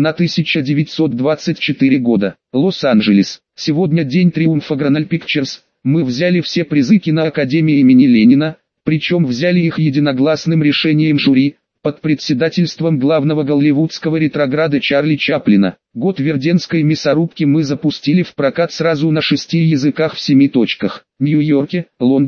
1924 года. Лос-Анджелес. Сегодня день триумфа Граналь Pictures. Мы взяли все призы киноакадемии имени Ленина, причем взяли их единогласным решением жюри, под председательством главного голливудского ретрограда Чарли Чаплина. Год Верденской мясорубки мы запустили в прокат сразу на 6 языках в 7 точках. Нью-Йорке, Лондоне,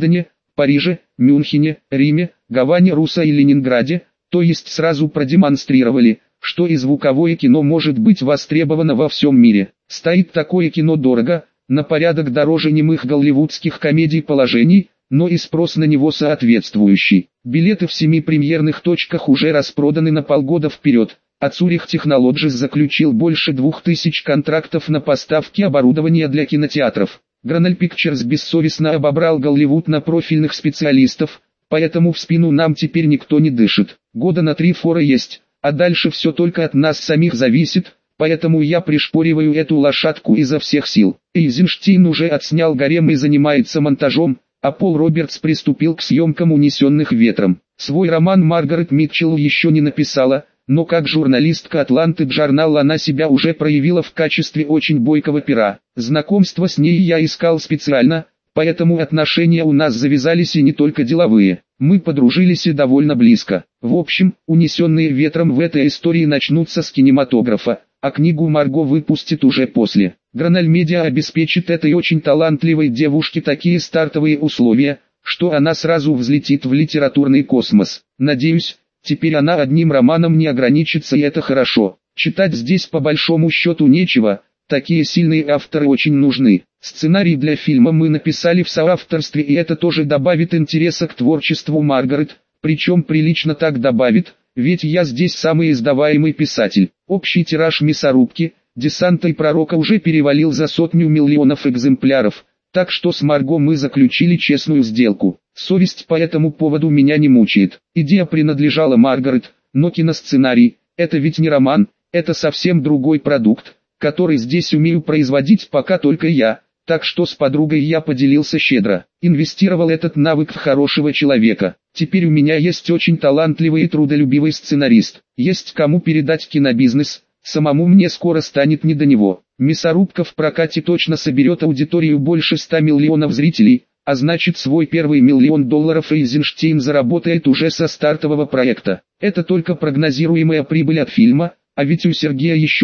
Париже, Мюнхене, Риме, Гаване, Руссо и Ленинграде, то есть сразу продемонстрировали, что и звуковое кино может быть востребовано во всем мире. Стоит такое кино дорого, на порядок дороже немых голливудских комедий положений, но и спрос на него соответствующий. Билеты в 7 премьерных точках уже распроданы на полгода вперед, а Zurich Technologies заключил больше 2000 контрактов на поставки оборудования для кинотеатров. Granal Pictures бессовестно обобрал Голливуд на профильных специалистов, поэтому в спину нам теперь никто не дышит. Года на 3 фора есть, а дальше все только от нас самих зависит, поэтому я пришпориваю эту лошадку изо всех сил. Эйзенштейн уже отснял гарем и занимается монтажом, а Пол Робертс приступил к съемкам «Унесенных ветром». Свой роман Маргарет Митчелл еще не написала, но как журналистка Atlantic Journal она себя уже проявила в качестве очень бойкого пера. Знакомство с ней я искал специально, поэтому отношения у нас завязались и не только деловые. Мы подружились и довольно близко. В общем, «Унесенные ветром» в этой истории начнутся с кинематографа, а книгу Марго выпустит уже после. Granal Media обеспечит этой очень талантливой девушке такие стартовые условия, что она сразу взлетит в литературный космос. Надеюсь, теперь она одним романом не ограничится, и это хорошо. Читать здесь по большому счету нечего, такие сильные авторы очень нужны. Сценарий для фильма мы написали в соавторстве, и это тоже добавит интереса к творчеству Маргарет, причем прилично так добавит, ведь я здесь самый издаваемый писатель. Общий тираж «Мясорубки», «Десанта и пророка» уже перевалил за 100 миллионов экземпляров, так что с Марго мы заключили честную сделку. Совесть по этому поводу меня не мучает. Идея принадлежала Маргарет, но киносценарий – это ведь не роман, это совсем другой продукт, который здесь умею производить пока только я, так что с подругой я поделился щедро. Инвестировал этот навык в хорошего человека. Теперь у меня есть очень талантливый и трудолюбивый сценарист. Есть кому передать кинобизнес, самому мне скоро станет не до него. «Мясорубка» в прокате точно соберет аудиторию больше 100 миллионов зрителей, а значит свой первый $1 миллион Эйзенштейн заработает уже со стартового проекта. Это только прогнозируемая прибыль от фильма, а ведь у Сергея еще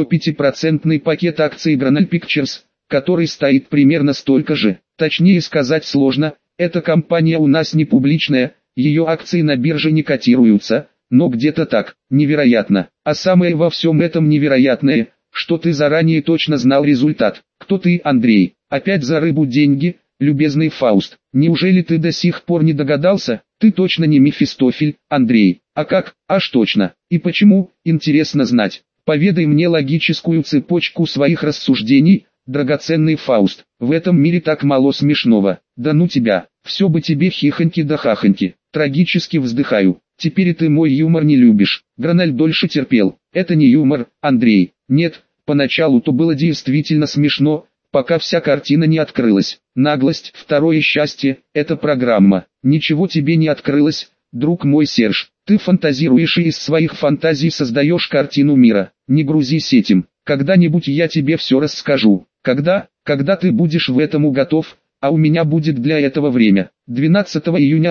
5% пакет акций Granal Pictures, который стоит примерно столько же. Точнее сказать сложно, эта компания у нас не публичная, ее акции на бирже не котируются, но где-то так, невероятно. А самое во всем этом невероятное, что ты заранее точно знал результат. Кто ты, Андрей? Опять за рыбу деньги, любезный Фауст? Неужели ты до сих пор не догадался? Ты точно не Мефистофель, Андрей. А как? Аж точно. И почему, интересно знать. Поведай мне логическую цепочку своих рассуждений, драгоценный Фауст. В этом мире так мало смешного. Да ну тебя, все бы тебе хихоньки да хахоньки. Трагически вздыхаю. Теперь и ты мой юмор не любишь. Граналь дольше терпел. Это не юмор, Андрей. Нет, поначалу-то было действительно смешно, пока вся картина не открылась. Наглость, второе счастье, это программа. Ничего тебе не открылось, друг мой Серж. Ты фантазируешь и из своих фантазий создаешь картину мира. Не грузись этим. Когда-нибудь я тебе все расскажу. Когда ты будешь в этому готов, а у меня будет для этого время. 12 июня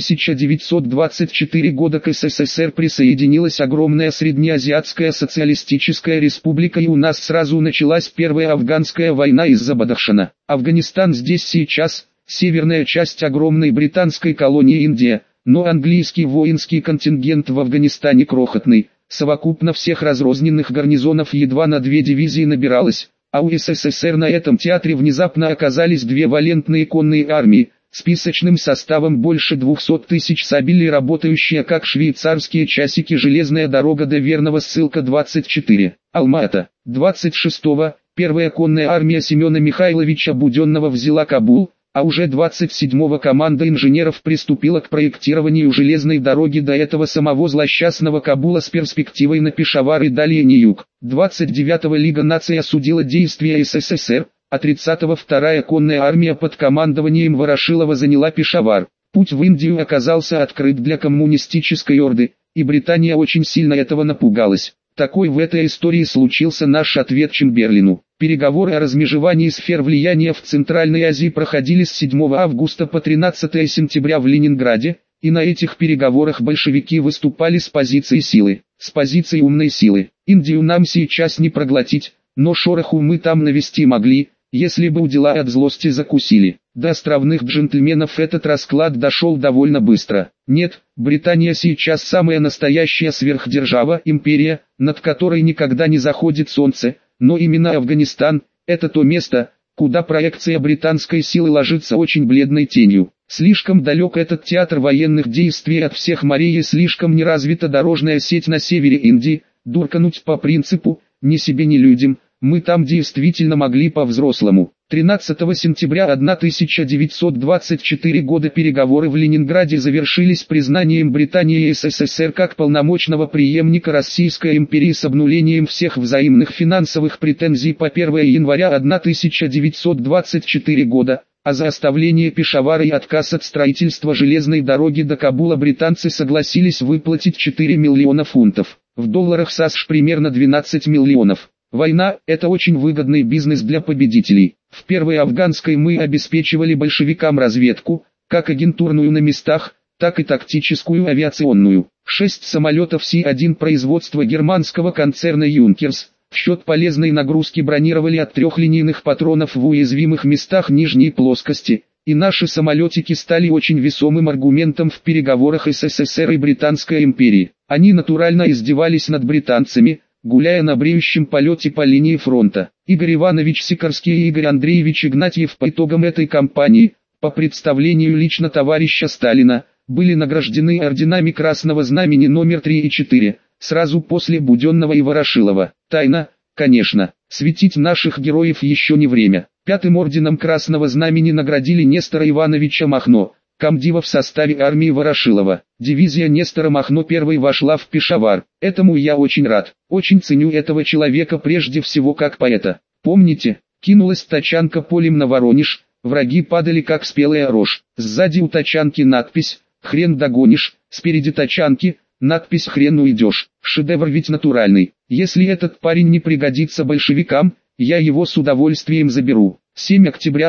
1924 года к СССР присоединилась огромная Среднеазиатская социалистическая республика, и у нас сразу началась первая афганская война из-за Бадахшана. Афганистан здесь сейчас, северная часть огромной британской колонии Индия, но английский воинский контингент в Афганистане крохотный, совокупно всех разрозненных гарнизонов едва на 2 дивизии набиралось. А у СССР на этом театре внезапно оказались 2 валентные конные армии, списочным составом больше 200 тысяч сабелей, работающие как швейцарские часики. Железная дорога до Верного, ссылка 24. Алма-Ата. 26-го, первая конная армия Семена Михайловича Буденного взяла Кабул, а уже 27-го команда инженеров приступила к проектированию железной дороги до этого самого злосчастного Кабула с перспективой на Пешавар и далее на юг. 29-го Лига наций осудила действия СССР, а 30-го вторая конная армия под командованием Ворошилова заняла Пешавар. Путь в Индию оказался открыт для коммунистической орды, и Британия очень сильно этого напугалась. Такой в этой истории случился наш ответ Чемберлину. Переговоры о размежевании сфер влияния в Центральной Азии проходили с 7 августа по 13 сентября в Ленинграде, и на этих переговорах большевики выступали с позиции силы, с позиции умной силы. Индию нам сейчас не проглотить, но шороху мы там навести могли, если бы удила от злости закусили. До островных джентльменов этот расклад дошел довольно быстро. Нет, Британия сейчас самая настоящая сверхдержава, империя, над которой никогда не заходит солнце, но именно Афганистан – это то место, куда проекция британской силы ложится очень бледной тенью. Слишком далек этот театр военных действий от всех морей и слишком не развита дорожная сеть на севере Индии. Дуркануть по принципу «ни себе ни людям», мы там действительно могли по-взрослому. 13 сентября 1924 года переговоры в Ленинграде завершились признанием Британии и СССР как полномочного преемника Российской империи с обнулением всех взаимных финансовых претензий по 1 января 1924 года, а за оставление Пешавара и отказ от строительства железной дороги до Кабула британцы согласились выплатить 4 миллиона фунтов. В долларах США примерно 12 миллионов. Война – это очень выгодный бизнес для победителей. В первой афганской мы обеспечивали большевикам разведку, как агентурную на местах, так и тактическую авиационную. 6 самолетов Си-1 производства германского концерна Юнкерс, в счет полезной нагрузки бронировали от трехлинейных патронов в уязвимых местах нижней плоскости, и наши самолетики стали очень весомым аргументом в переговорах СССР и Британской империи. Они натурально издевались над британцами, гуляя на бреющем полете по линии фронта. Игорь Иванович Сикорский и Игорь Андреевич Игнатьев по итогам этой кампании, по представлению лично товарища Сталина, были награждены орденами Красного Знамени номер 3 и 4, сразу после Буденного и Ворошилова. Тайна, конечно, светить наших героев еще не время. 5-м орденом Красного Знамени наградили Нестора Ивановича Махно, комдива в составе армии Ворошилова. Дивизия Нестора Махно первой вошла в Пешавар. Этому я очень рад. Очень ценю этого человека прежде всего как поэта. Помните, кинулась тачанка полем на Воронеж, враги падали как спелая рожь. Сзади у тачанки надпись «Хрен догонишь», спереди тачанки надпись «Хрен уйдешь». Шедевр ведь натуральный. Если этот парень не пригодится большевикам, я его с удовольствием заберу. 7 октября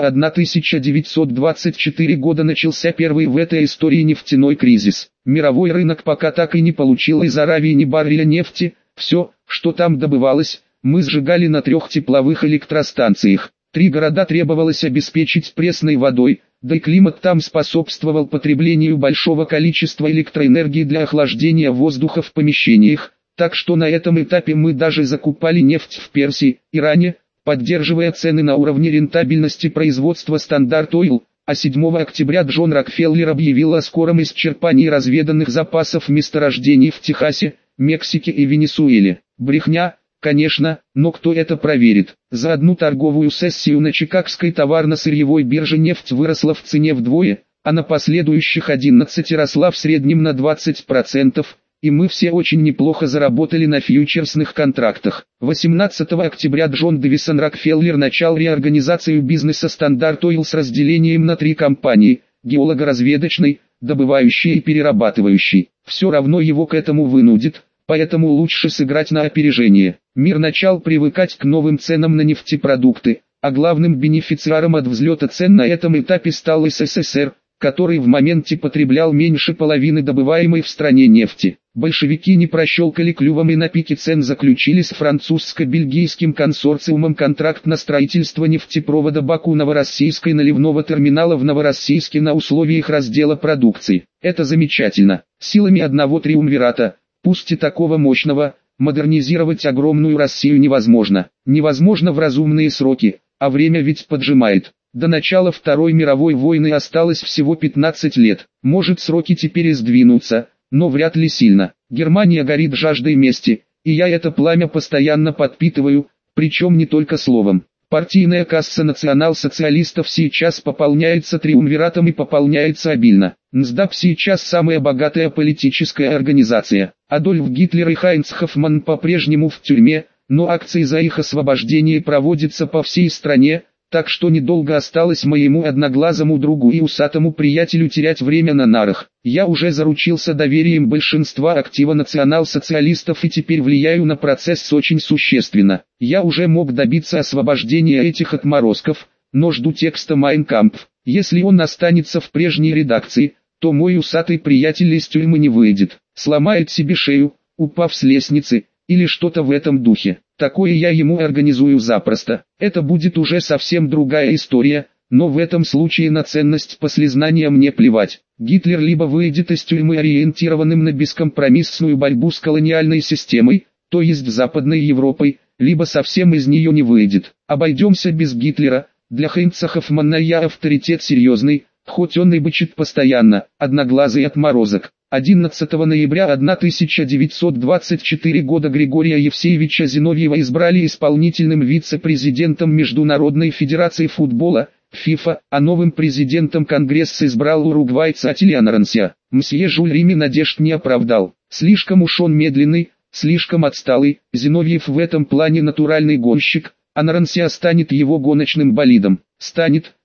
1924 года начался первый в этой истории нефтяной кризис. Мировой рынок пока так и не получил из Аравии ни барреля нефти. Все, что там добывалось, мы сжигали на 3 тепловых электростанциях. 3 города требовалось обеспечить пресной водой, да и климат там способствовал потреблению большого количества электроэнергии для охлаждения воздуха в помещениях. Так что на этом этапе мы даже закупали нефть в Персии, Иране, поддерживая цены на уровне рентабельности производства Standard Oil, а 7 октября Джон Рокфеллер объявил о скором исчерпании разведанных запасов месторождений в Техасе, Мексике и Венесуэле. Брехня, конечно, но кто это проверит? За одну торговую сессию на Чикагской товарно-сырьевой бирже нефть выросла в цене вдвое, а на последующих 11 росла в среднем на 20%. И мы все очень неплохо заработали на фьючерсных контрактах. 18 октября Джон Дэвисон Рокфеллер начал реорганизацию бизнеса Standard Oil с разделением на 3 компании – геолого-разведочной, добывающей и перерабатывающей. Все равно его к этому вынудит, поэтому лучше сыграть на опережение. Мир начал привыкать к новым ценам на нефтепродукты, а главным бенефициаром от взлета цен на этом этапе стал СССР, который в моменте потреблял меньше половины добываемой в стране нефти. Большевики не прощелкали клювом и на пике цен заключили с французско-бельгийским консорциумом контракт на строительство нефтепровода Баку-Новороссийской наливного терминала в Новороссийске на условиях раздела продукции. Это замечательно. Силами одного триумвирата, пусть и такого мощного, модернизировать огромную Россию невозможно. Невозможно в разумные сроки, а время ведь поджимает. До начала Второй мировой войны осталось всего 15 лет. Может, сроки теперь и сдвинутся, но вряд ли сильно. Германия горит жаждой мести, и я это пламя постоянно подпитываю, причем не только словом. Партийная касса национал-социалистов сейчас пополняется триумвиратом и пополняется обильно. НСДАП сейчас самая богатая политическая организация. Адольф Гитлер и Хайнц Хоффман по-прежнему в тюрьме, но акции за их освобождение проводятся по всей стране. Так что недолго осталось моему одноглазому другу и усатому приятелю терять время на нарах. Я уже заручился доверием большинства актива национал-социалистов и теперь влияю на процесс очень существенно. Я уже мог добиться освобождения этих отморозков, но жду текста Mein Kampf. Если он останется в прежней редакции, то мой усатый приятель из тюрьмы не выйдет, сломает себе шею, упав с лестницы, или что-то в этом духе. Такое я ему организую запросто. Это будет уже совсем другая история, но в этом случае на ценность послезнания мне плевать. Гитлер либо выйдет из тюрьмы ориентированным на бескомпромиссную борьбу с колониальной системой, то есть Западной Европой, либо совсем из нее не выйдет. Обойдемся без Гитлера. Для Хайнца Хоффмана я авторитет серьезный, хоть он и бычит постоянно, одноглазый отморозок. 11 ноября 1924 года Григория Евсеевича Зиновьева избрали исполнительным вице-президентом Международной Федерации Футбола, ФИФА, а новым президентом Конгресс избрал уругвайца Атилия Наранся. Мсье Жюль Рими надежд не оправдал. Слишком уж он медленный, слишком отсталый, Зиновьев в этом плане натуральный гонщик, а Наранся станет его гоночным болидом. Станет,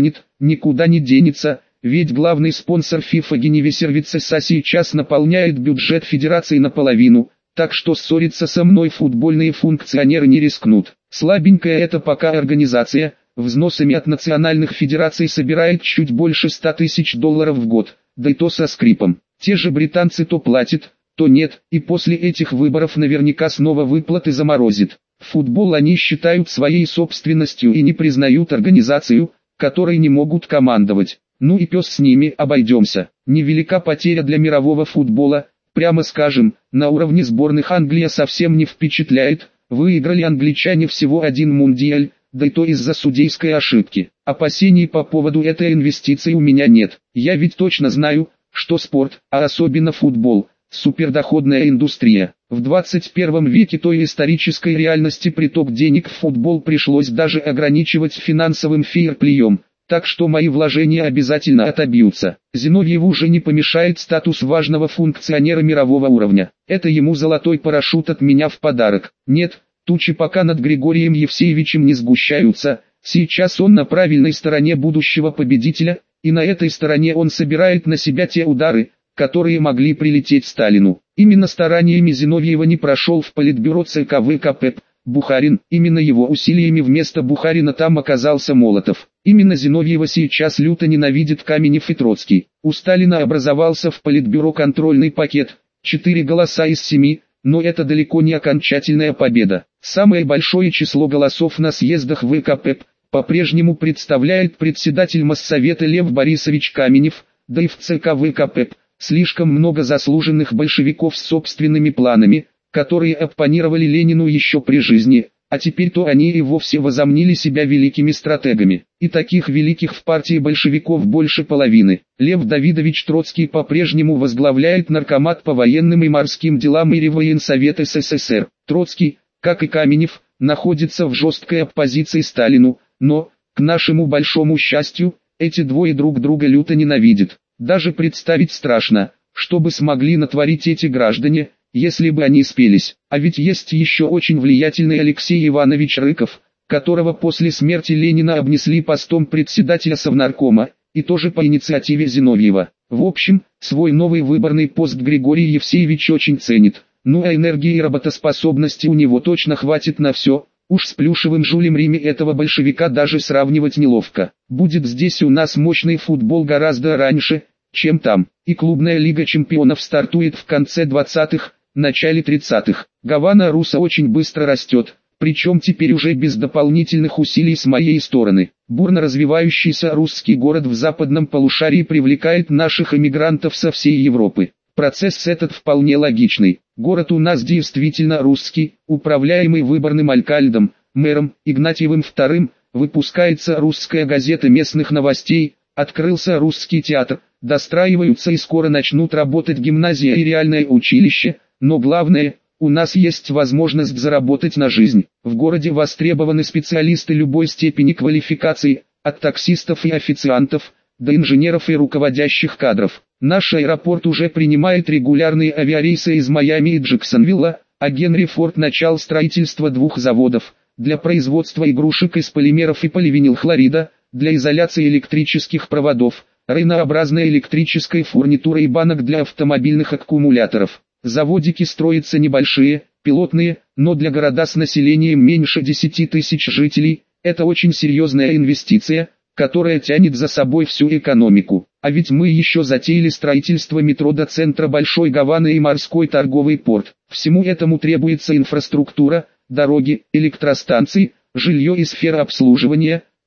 никуда не денется, ведь главный спонсор FIFA Genevi Services сейчас наполняет бюджет федерации наполовину, так что ссориться со мной футбольные функционеры не рискнут. Слабенькая это пока организация, взносами от национальных федераций собирает чуть больше 100 тысяч долларов в год, да и то со скрипом. Те же британцы то платят, то нет, и после этих выборов наверняка снова выплаты заморозит. Футбол они считают своей собственностью и не признают организацию, которой не могут командовать. Ну и пес с ними, обойдемся. Невелика потеря для мирового футбола, прямо скажем, на уровне сборных Англия совсем не впечатляет, выиграли англичане всего один мундиаль, да и то из-за судейской ошибки. Опасений по поводу этой инвестиции у меня нет. Я ведь точно знаю, что спорт, а особенно футбол, супердоходная индустрия. В 21 веке той исторической реальности приток денег в футбол пришлось даже ограничивать финансовым фейерплеем, так что мои вложения обязательно отобьются. Зиновьеву уже не помешает статус важного функционера мирового уровня. Это ему золотой парашют от меня в подарок. Нет, тучи пока над Григорием Евсеевичем не сгущаются, сейчас он на правильной стороне будущего победителя, и на этой стороне он собирает на себя те удары, которые могли прилететь Сталину. Именно стараниями Зиновьева не прошел в политбюро ЦК ВКП Бухарин, именно его усилиями вместо Бухарина там оказался Молотов. Именно Зиновьева сейчас люто ненавидит Каменев и Троцкий. У Сталина образовался в политбюро контрольный пакет, 4 голоса из 7, но это далеко не окончательная победа. Самое большое число голосов на съездах ВКП по-прежнему представляет председатель Моссовета Лев Борисович Каменев, да и в ЦК ВКП слишком много заслуженных большевиков с собственными планами, которые оппонировали Ленину еще при жизни, а теперь-то они и вовсе возомнили себя великими стратегами. И таких великих в партии большевиков больше половины. Лев Давидович Троцкий по-прежнему возглавляет Наркомат по военным и морским делам и Реввоенсовет СССР. Троцкий, как и Каменев, находится в жесткой оппозиции Сталину, но, к нашему большому счастью, эти двое друг друга люто ненавидят. Даже представить страшно, что бы смогли натворить эти граждане, если бы они спелись. А ведь есть еще очень влиятельный Алексей Иванович Рыков, которого после смерти Ленина обнесли постом председателя Совнаркома, и тоже по инициативе Зиновьева. В общем, свой новый выборный пост Григорий Евсеевич очень ценит, ну а энергии и работоспособности у него точно хватит на все. Уж с плюшевым Жюлем Рими этого большевика даже сравнивать неловко. Будет здесь у нас мощный футбол гораздо раньше, чем там. И клубная лига чемпионов стартует в конце 20-х, начале 30-х. Гавана Руса очень быстро растет, причем теперь уже без дополнительных усилий с моей стороны. Бурно развивающийся русский город в западном полушарии привлекает наших эмигрантов со всей Европы. Процесс этот вполне логичный. Город у нас действительно русский, управляемый выборным алькальдом, мэром Игнатьевым II, выпускается русская газета местных новостей, открылся русский театр, достраиваются и скоро начнут работать гимназия и реальное училище, но главное, у нас есть возможность заработать на жизнь. В городе востребованы специалисты любой степени квалификации, от таксистов и официантов, до инженеров и руководящих кадров. Наш аэропорт уже принимает регулярные авиарейсы из Майами и Джексонвилла, а Генри Форд начал строительство 2 заводов, для производства игрушек из полимеров и поливинилхлорида, для изоляции электрических проводов, рейнообразной электрической фурнитуры и банок для автомобильных аккумуляторов. Заводики строятся небольшие, пилотные, но для города с населением меньше 10 тысяч жителей, это очень серьезная инвестиция, которая тянет за собой всю экономику. А ведь мы еще затеяли строительство метро до центра Большой Гаваны и морской торговый порт. Всему этому требуется инфраструктура, дороги, электростанции, жилье и сфера обслуживания,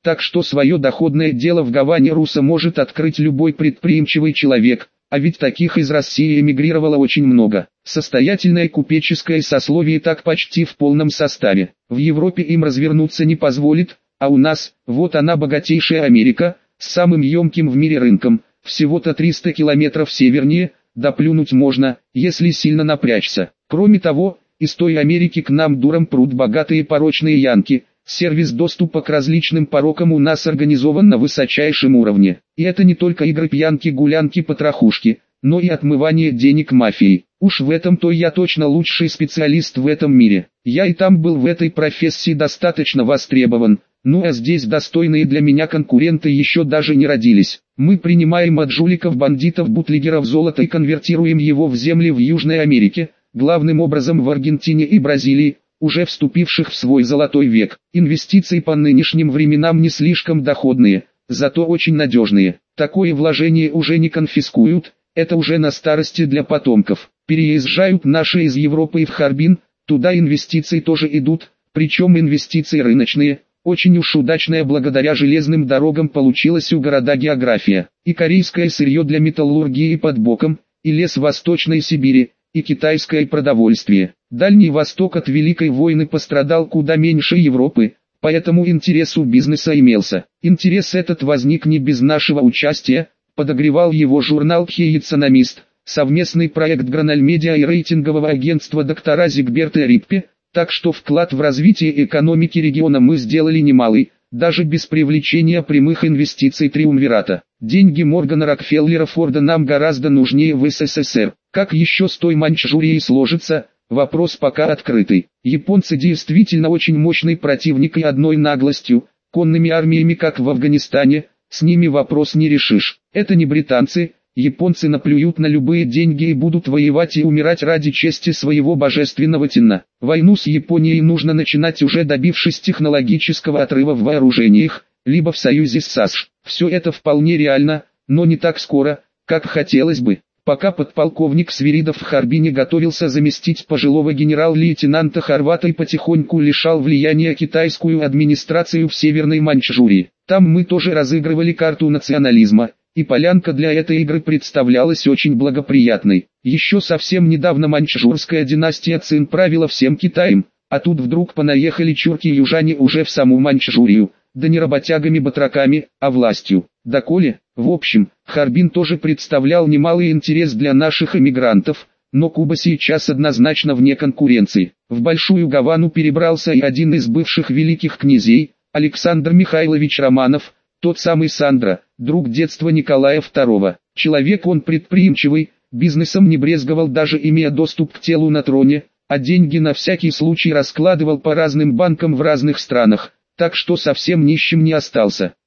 Так что свое доходное дело в Гаване Руса может открыть любой предприимчивый человек, а ведь таких из России эмигрировало очень много. Состоятельное купеческое сословие так почти в полном составе. В Европе им развернуться не позволит, а у нас, вот она богатейшая Америка, с самым емким в мире рынком, всего-то 300 километров севернее, доплюнуть можно, если сильно напрячься. Кроме того, из той Америки к нам дуром прут богатые порочные янки. Сервис доступа к различным порокам у нас организован на высочайшем уровне. И это не только игры пьянки, гулянки, потрохушки, но и отмывание денег мафией. Уж в этом-то я точно лучший специалист в этом мире. Я и там был в этой профессии достаточно востребован, ну а здесь достойные для меня конкуренты еще даже не родились. Мы принимаем от жуликов, бандитов, бутлегеров золото и конвертируем его в земли в Южной Америке, главным образом в Аргентине и Бразилии, уже вступивших в свой золотой век. Инвестиции по нынешним временам не слишком доходные, зато очень надежные. Такое вложение уже не конфискуют, это уже на старости для потомков. Переезжают наши из Европы и в Харбин, туда инвестиции тоже идут, причем инвестиции рыночные. Очень уж удачная благодаря железным дорогам получилась у города география. И корейское сырье для металлургии под боком, и лес Восточной Сибири, и китайское продовольствие. Дальний Восток от Великой войны пострадал куда меньше Европы, поэтому интерес у бизнеса имелся. Интерес этот возник не без нашего участия, подогревал его журнал «Кей Экономист», совместный проект Гранальмедиа и рейтингового агентства доктора Зигберта Риппе, так что вклад в развитие экономики региона мы сделали немалый, даже без привлечения прямых инвестиций триумвирата. Деньги Моргана Рокфеллера Форда нам гораздо нужнее в СССР. Как еще с той Маньчжурией сложится, вопрос пока открытый. Японцы действительно очень мощный противник и одной наглостью, конными армиями как в Афганистане, с ними вопрос не решишь. Это не британцы, японцы наплюют на любые деньги и будут воевать и умирать ради чести своего божественного тена. Войну с Японией нужно начинать уже добившись технологического отрыва в вооружениях, либо в союзе с САСШ. Все это вполне реально, но не так скоро, как хотелось бы. Пока подполковник Свиридов в Харбине готовился заместить пожилого генерал-лейтенанта Хорвата и потихоньку лишал влияния китайскую администрацию в Северной Маньчжурии. Там мы тоже разыгрывали карту национализма, и полянка для этой игры представлялась очень благоприятной. Еще совсем недавно маньчжурская династия Цин правила всем Китаем, а тут вдруг понаехали чурки-южане уже в саму Маньчжурию, да не работягами-батраками, а властью. Доколе, в общем, Харбин тоже представлял немалый интерес для наших эмигрантов, но Куба сейчас однозначно вне конкуренции. В Большую Гавану перебрался и один из бывших великих князей, Александр Михайлович Романов, тот самый Сандро, друг детства Николая II. Человек он предприимчивый, бизнесом не брезговал, даже имея доступ к телу на троне, а деньги на всякий случай раскладывал по разным банкам в разных странах, так что совсем нищим не остался.